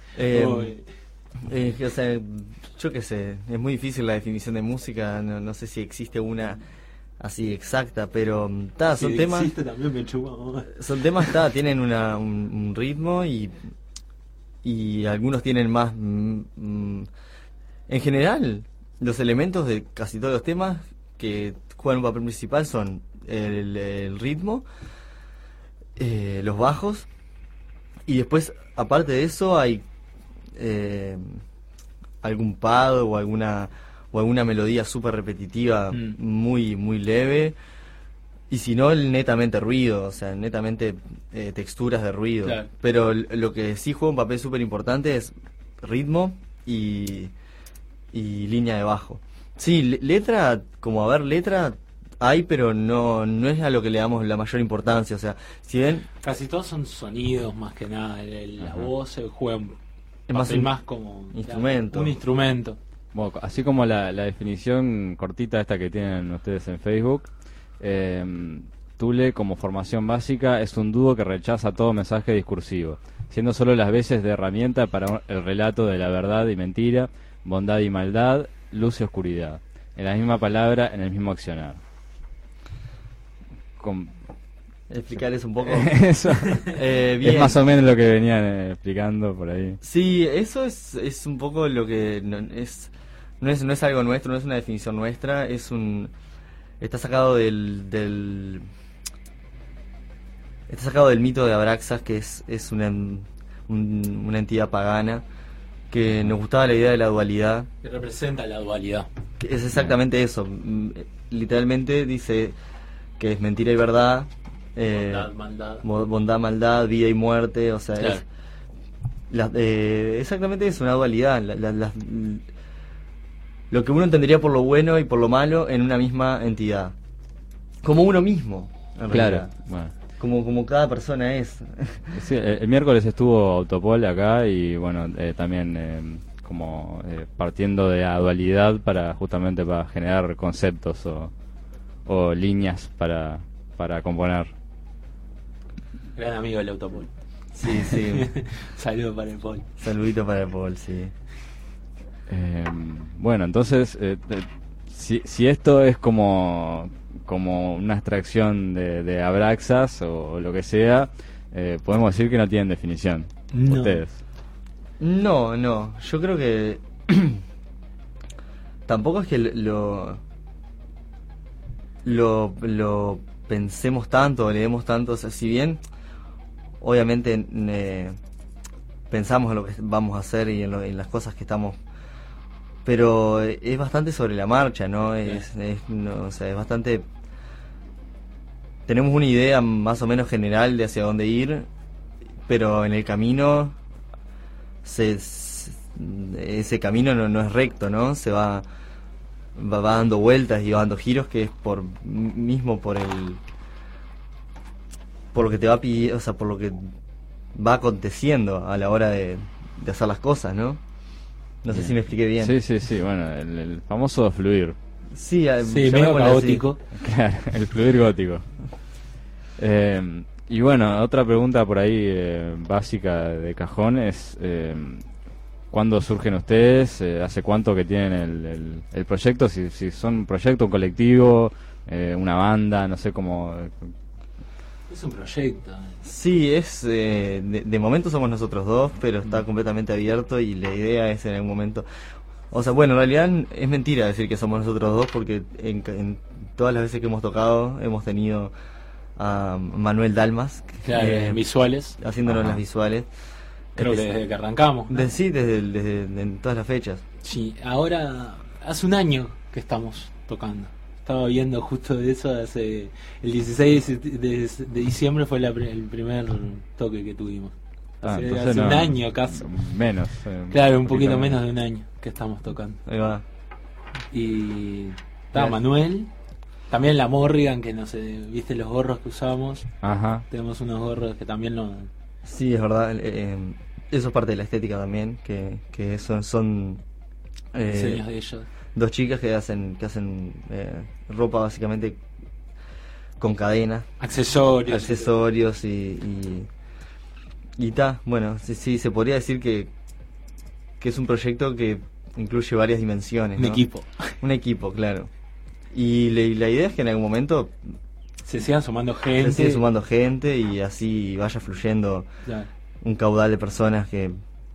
O sea, yo qué sé, es muy difícil la definición de música, no sé si existe una así exacta, pero son temas... Existe, también me chupa huevo. Son temas, tienen un ritmo y algunos tienen más... en general, los elementos de casi todos los temas que juegan un papel principal son el ritmo, los bajos, y después, aparte de eso, hay algún pad o alguna melodía súper repetitiva, muy muy leve, y si no, netamente ruido, o sea, netamente texturas de ruido. Claro. Pero lo que sí juega un papel súper importante es ritmo y línea de bajo. Sí, letra, letra hay, pero no es a lo que le damos la mayor importancia. O sea, si ven... Casi todos son sonidos más que nada. La voz se juega un más papel más como... instrumento. Un instrumento. Bueno, así como la definición cortita esta que tienen ustedes en Facebook, Thule como formación básica es un dúo que rechaza todo mensaje discursivo, siendo solo las veces de herramienta para el relato de la verdad y mentira, bondad y maldad, luz y oscuridad, en la misma palabra, en el mismo accionar. Explicarles un poco. Eso bien. Es más o menos lo que venían explicando por ahí. Sí, eso es un poco lo que no es algo nuestro, no es una definición nuestra, está sacado del mito de Abraxas, que es una entidad pagana, que nos gustaba la idea de la dualidad. Que representa la dualidad. Es exactamente eso. Literalmente dice que es mentira y verdad, bondad, maldad, vida y muerte, o sea, claro. Exactamente es una dualidad. Lo que uno entendería por lo bueno y por lo malo en una misma entidad. Como uno mismo, en claro, realidad. Bueno. Como cada persona es. Sí, el miércoles estuvo Autopol acá y bueno, también partiendo de la dualidad justamente para generar conceptos o líneas para componer. Gran amigo del Autopol. Sí. Saludo para el Pol. Saludito para el Pol, sí. Bueno, entonces, si esto es como una extracción de Abraxas o lo que sea, podemos decir que no tienen definición. No. Ustedes. No, yo creo que tampoco es que lo pensemos tanto, leemos tanto, o sea, si bien obviamente pensamos en lo que vamos a hacer y en las cosas que estamos, pero es bastante sobre la marcha, ¿no? Es bastante... Tenemos una idea más o menos general de hacia dónde ir, pero en el camino ese camino no es recto, ¿no? Se va dando vueltas y va dando giros, que es por lo que te va pidiendo, o sea, por lo que va aconteciendo a la hora de hacer las cosas, ¿no? No sé si me expliqué bien. Sí, bueno, el famoso fluir. Sí, medio caótico. Claro, el fluir gótico. Y bueno, otra pregunta por ahí básica de cajón es ¿cuándo surgen ustedes? ¿Hace cuánto que tienen el proyecto? Si son un proyecto, un colectivo, una banda, no sé cómo... Es un proyecto. Sí, de momento somos nosotros dos, pero está completamente abierto y la idea es en algún momento... O sea, bueno, en realidad es mentira decir que somos nosotros dos, porque en todas las veces que hemos tocado hemos tenido a Manuel Dalmas, claro, visuales, haciéndonos las visuales. Creo que desde que arrancamos, ¿no? Sí, desde todas las fechas. Sí, ahora hace un año que estamos tocando. Estaba viendo justo de eso, el 16 de diciembre fue el primer toque que tuvimos. Hace un año casi. Menos. Claro, un poquito menos de un año que estamos tocando. Ahí va. Y está Manuel, también la Morrigan, que no sé, viste los gorros que usamos. Ajá. Tenemos unos gorros que también lo... Sí, es verdad. Eso es parte de la estética también, que son diseños de ellos. Dos chicas que hacen ropa básicamente con cadenas, accesorios y ta. Bueno, sí, se podría decir que es un proyecto que incluye varias dimensiones, ¿no? Un equipo, claro. Y la idea es que en algún momento se sigan sumando gente y así vaya fluyendo, claro, un caudal de personas que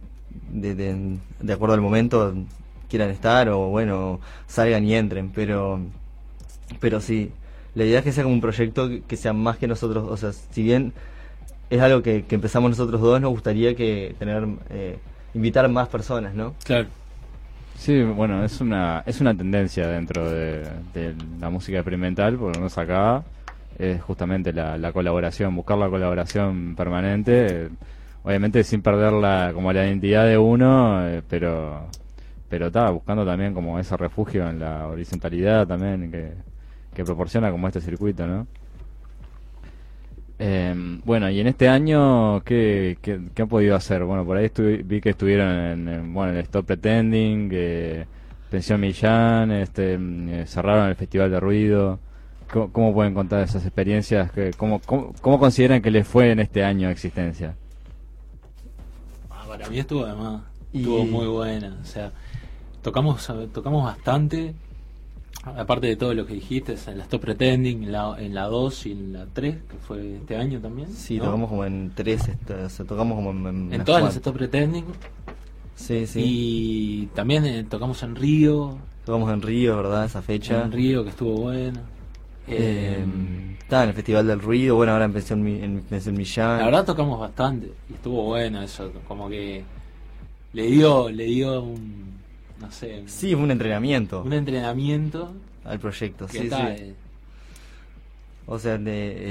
de acuerdo al momento quieran estar o bueno, salgan y entren, pero sí, la idea es que sea como un proyecto que sea más que nosotros, o sea, si bien es algo que empezamos nosotros dos, nos gustaría que invitar más personas, ¿no? Claro. Sí, bueno, es una tendencia dentro de la música experimental, por lo menos acá, es justamente la colaboración, buscar la colaboración permanente, obviamente sin perder como la identidad de uno, pero está buscando también como ese refugio en la horizontalidad también que proporciona como este circuito, ¿no? Bueno, y en este año, ¿qué han podido hacer? Bueno, por ahí vi que estuvieron en el Stop Pretending, Pensión Millán, cerraron el Festival de Ruido. ¿Cómo pueden contar esas experiencias? ¿Cómo consideran que les fue en este año de existencia? Para mí estuvo muy buena. O sea, tocamos bastante. Aparte de todo lo que dijiste, en la Stop Pretending, en la 2 y en la 3, que fue este año también. Sí, ¿no? tocamos como en 3, tocamos como en todas las Stop Pretending. Sí. Y también tocamos en Río. Tocamos en Río, ¿verdad? Esa fecha. En Río, que estuvo bueno. Estaba en el Festival del Ruido, bueno, ahora en Pensión Millán. La verdad tocamos bastante y estuvo bueno eso, como que le dio un... No sé. Sí, un entrenamiento. Un entrenamiento al proyecto, sí. O sea,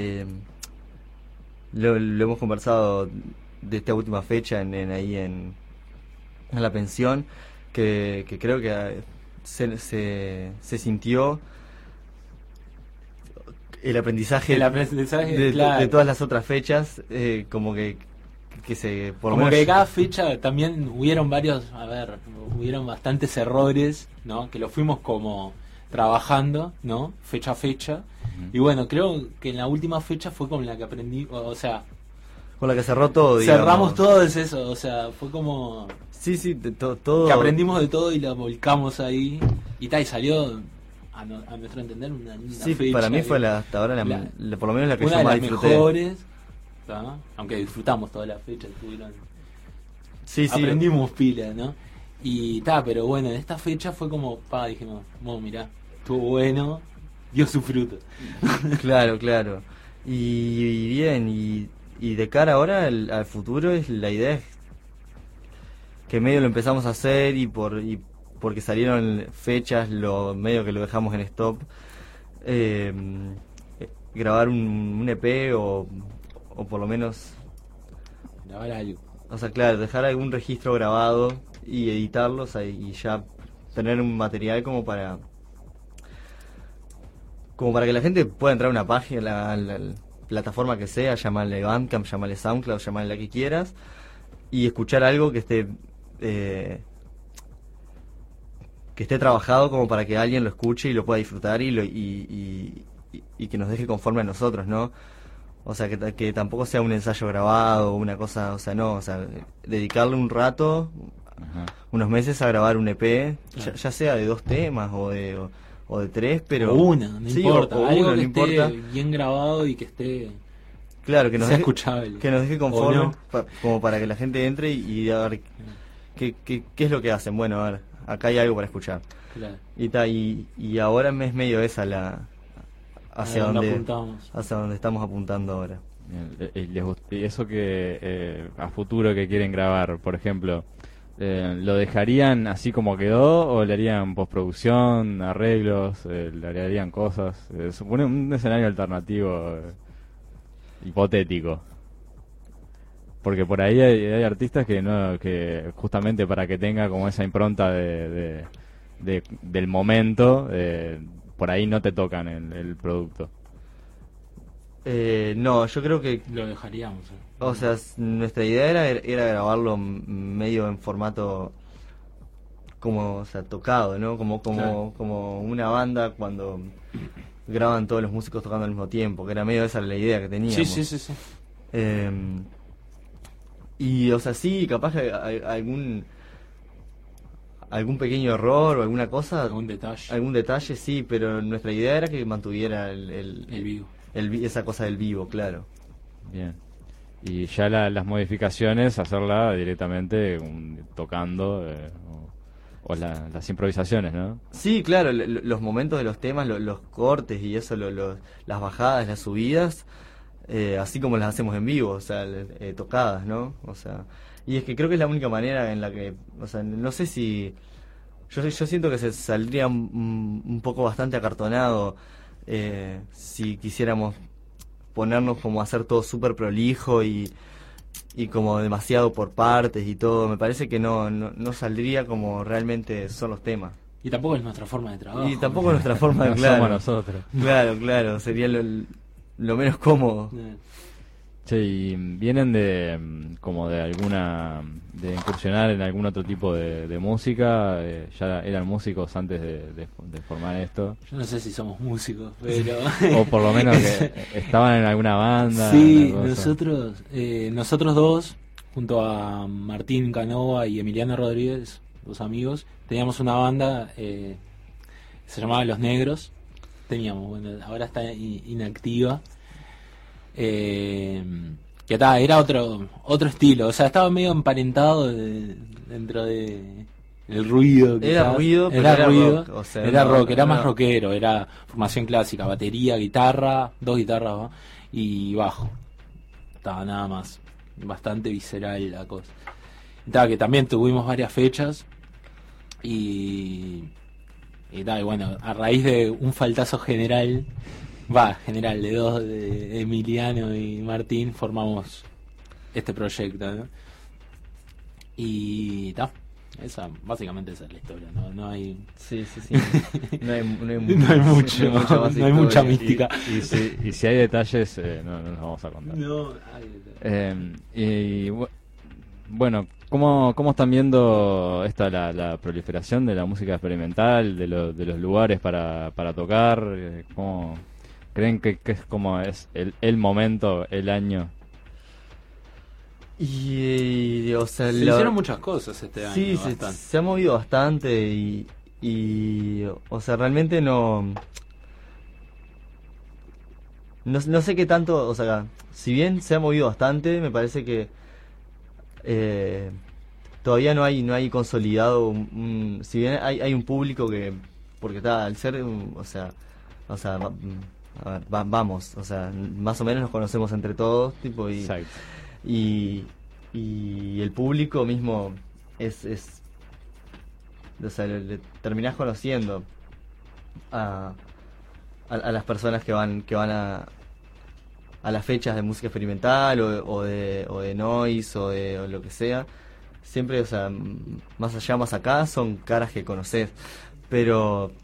lo hemos conversado de esta última fecha en la pensión, que creo que se sintió el aprendizaje de todas las otras fechas, como que se... Por como que cada fecha también hubieron bastantes errores, ¿no? Que lo fuimos como trabajando, ¿no? Fecha a fecha. Y bueno, creo que en la última fecha fue con la que aprendí, o sea... Con la que cerró todo, digamos. Cerramos todo eso, o sea, fue como... Sí, todo... Que aprendimos de todo y la volcamos ahí. Y salió, a nuestro entender, una sí, fecha. Para mí fue hasta ahora por lo menos la que yo más disfruté. Mejores, ¿no? Aunque disfrutamos toda la fecha, aprendimos pila, ¿no? Y pero bueno, en esta fecha fue como, dijimos, mirá, estuvo bueno, dio su fruto. Claro. Y bien, y de cara ahora al futuro, la idea es que medio lo empezamos a hacer porque salieron fechas, medio que lo dejamos en stop, grabar un EP o por lo menos grabar algo. O sea, claro, dejar algún registro grabado y editarlos y ya tener un material como para que la gente pueda entrar a una página, la plataforma que sea, llamarle Bandcamp, llamarle SoundCloud, llamarle la que quieras, y escuchar algo que esté trabajado como para que alguien lo escuche y lo pueda disfrutar y que nos deje conforme a nosotros, ¿no? O sea, que tampoco sea un ensayo grabado o una cosa, dedicarle un rato, unos meses a grabar un EP, claro. ya sea de 2 temas o de 3, pero... O una, no importa, algo que esté bien grabado y que esté... Claro, que sea escuchable. Que nos deje conforme, como para que la gente entre y a ver qué es lo que hacen. Bueno, a ver, acá hay algo para escuchar. Claro. Y ahora es medio esa hacia donde estamos apuntando ahora. Y eso que a futuro que quieren grabar, por ejemplo, ¿lo dejarían así como quedó o le harían postproducción, arreglos, le harían cosas? Supone un escenario alternativo hipotético, porque por ahí hay artistas que justamente para que tenga como esa impronta del momento, por ahí no te tocan el producto. No, yo creo que lo dejaríamos. O sea, nuestra idea era grabarlo medio en formato como, tocado, ¿no? Como una banda cuando graban todos los músicos tocando al mismo tiempo, que era medio esa la idea que teníamos. Sí. Y, sí, capaz que algún pequeño error o alguna cosa, algún detalle, sí, pero nuestra idea era que mantuviera el vivo, esa cosa del vivo, claro. Bien. Y ya las modificaciones hacerla directamente tocando o las improvisaciones, ¿no? Sí, claro, los momentos de los temas, los cortes y eso, las bajadas, las subidas, así como las hacemos en vivo, tocadas, ¿no? Y es que creo que es la única manera en la que, no sé si... Yo siento que se saldría un poco bastante acartonado si quisiéramos ponernos como a hacer todo súper prolijo y como demasiado por partes y todo. Me parece que no saldría como realmente son los temas. Y tampoco es nuestra forma de trabajo. Y tampoco es nuestra forma de no claro. somos nosotros. Claro, sería lo menos cómodo. Che, ¿y vienen de incursionar en algún otro tipo de música? ¿Ya eran músicos antes de formar esto? Yo no sé si somos músicos, pero... O por lo menos que estaban en alguna banda. Sí, nosotros dos, junto a Martín Canova y Emiliano Rodríguez, dos amigos, teníamos una banda, se llamaba Los Negros. Ahora está inactiva. Que era otro estilo, o sea, estaba medio emparentado dentro de el ruido. Era ruido, pero era ruido, rock, o sea, era rock, era más rockero, era formación clásica, batería, guitarra, 2 guitarras, ¿no? Y bajo. Estaba nada más, bastante visceral la cosa. Que también tuvimos varias fechas y bueno, a raíz de un faltazo general de dos, de Emiliano y Martín, formamos este proyecto, ¿no? Y básicamente esa es la historia, no hay... Sí. No hay mucha mística. Y si hay detalles, no los vamos a contar. No hay detalles. Bueno, ¿cómo están viendo la proliferación de la música experimental, de los lugares para tocar? ¿Cómo creen que es como es el momento, el año? O sea, se hicieron muchas cosas este año. Sí, se ha movido bastante y o sea, realmente no sé qué tanto, o sea, si bien se ha movido bastante, me parece que todavía no hay consolidado si bien hay un público que, porque al ser, o sea, a ver, vamos, o sea, más o menos nos conocemos entre todos, tipo, y el público mismo es o sea, le terminás conociendo a las personas que van a las fechas de música experimental o de noise o lo que sea. Siempre, o sea, más allá, más acá, son caras que conoces, pero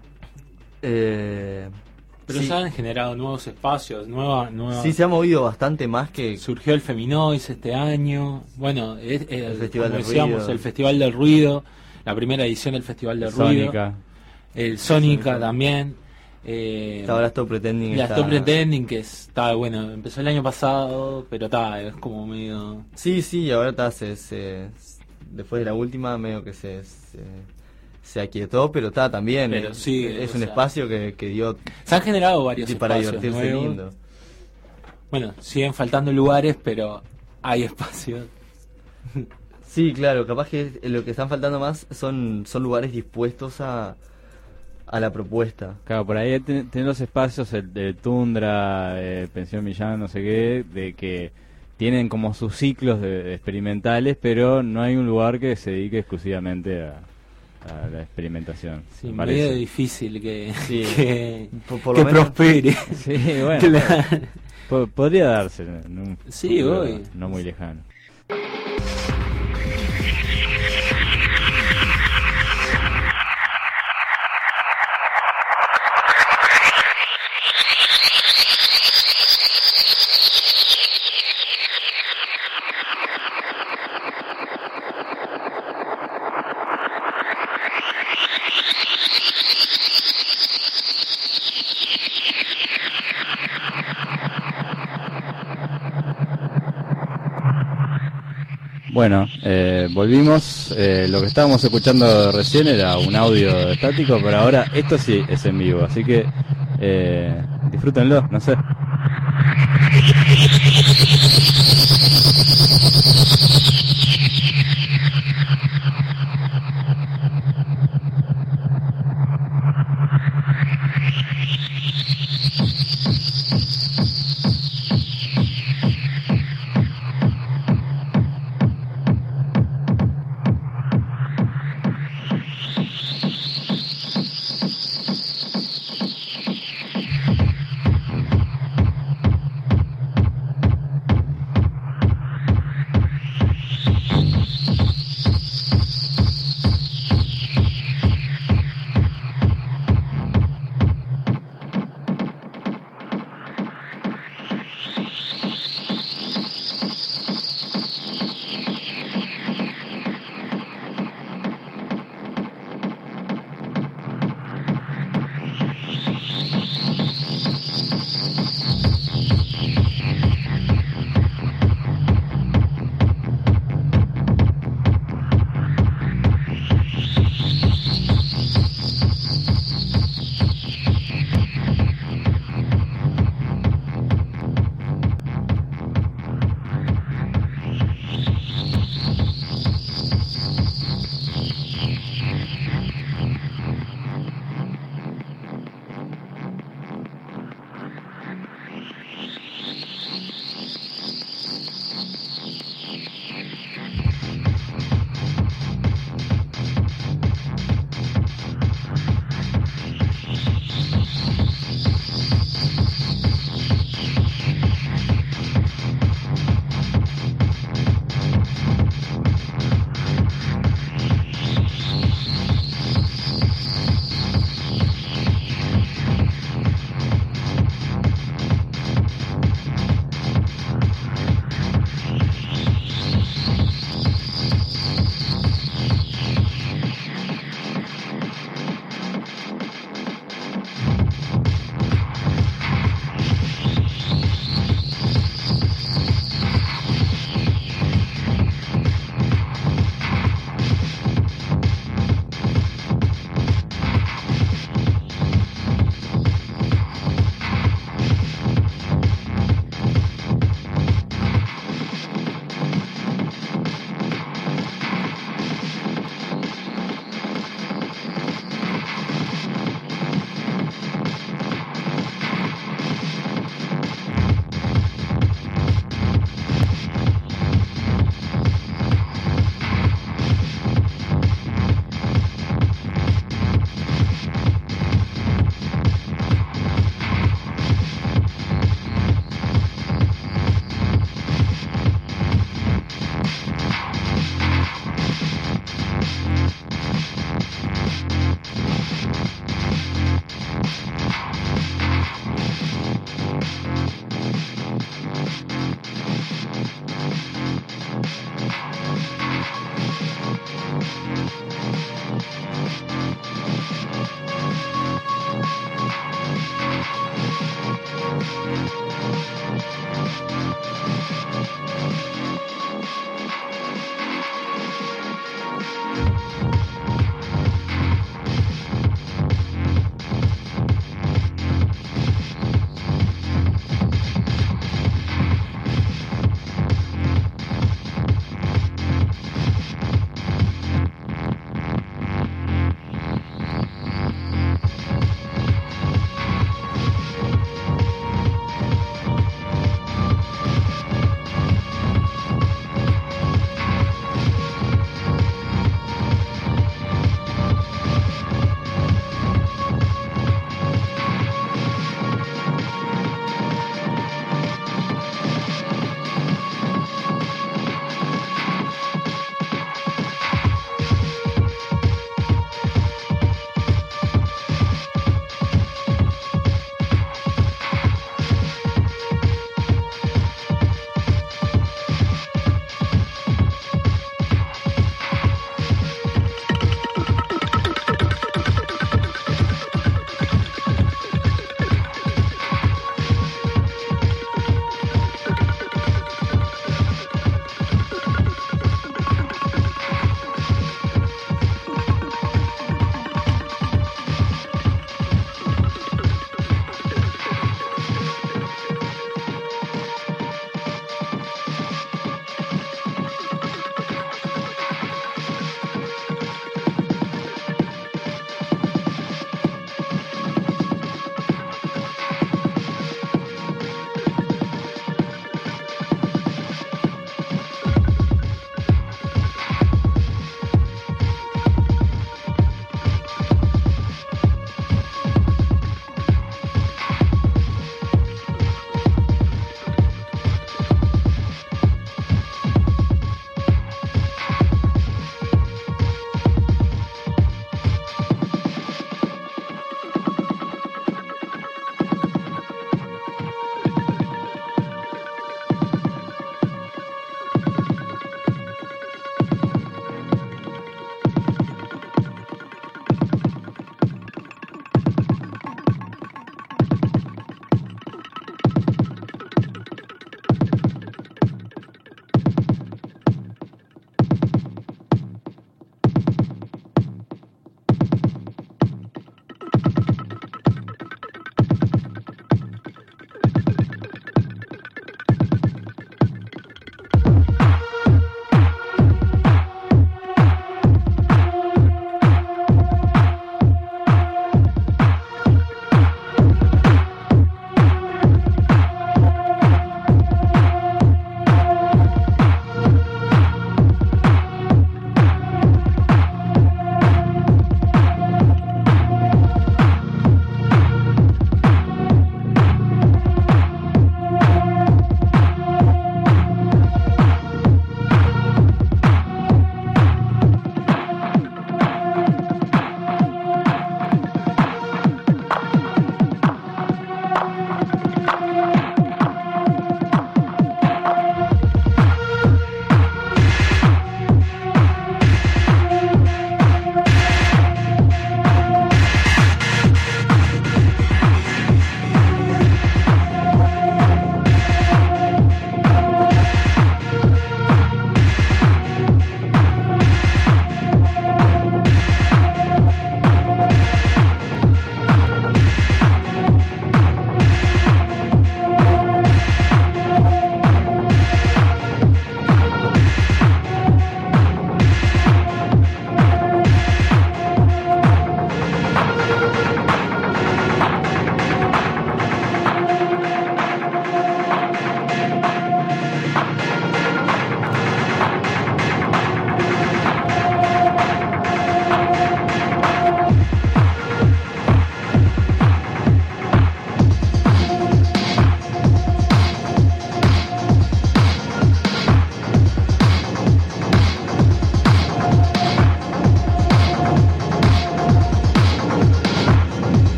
sí, se han generado nuevos espacios, nueva... Sí, se ha movido bastante más que... Surgió el Feminoise este año, bueno, el Festival del Ruido. El Festival del Ruido, la primera edición del Festival del Ruido. El Sónica también. Ahora Stop Pretending. La Stop Pretending, que está bueno, empezó el año pasado, pero es como medio... Sí, ahora después de la última medio que se aquietó, pero está también. Pero sí, es un espacio que dio. Se han generado varios para espacios divertirse nuevos. Lindo. Bueno, siguen faltando lugares, pero hay espacios. Sí, claro, capaz que lo que están faltando más son lugares dispuestos a la propuesta. Claro, por ahí tener los espacios de Tundra, Pensión Millán, no sé qué, de que tienen como sus ciclos de experimentales, pero no hay un lugar que se dedique exclusivamente a la experimentación. Sí, medio difícil que por lo menos prospere. Sí, bueno, podría darse en un futuro hoy no muy lejano. Bueno, volvimos. Lo que estábamos escuchando recién era un audio estático, pero ahora esto sí es en vivo, así que disfrútenlo, no sé.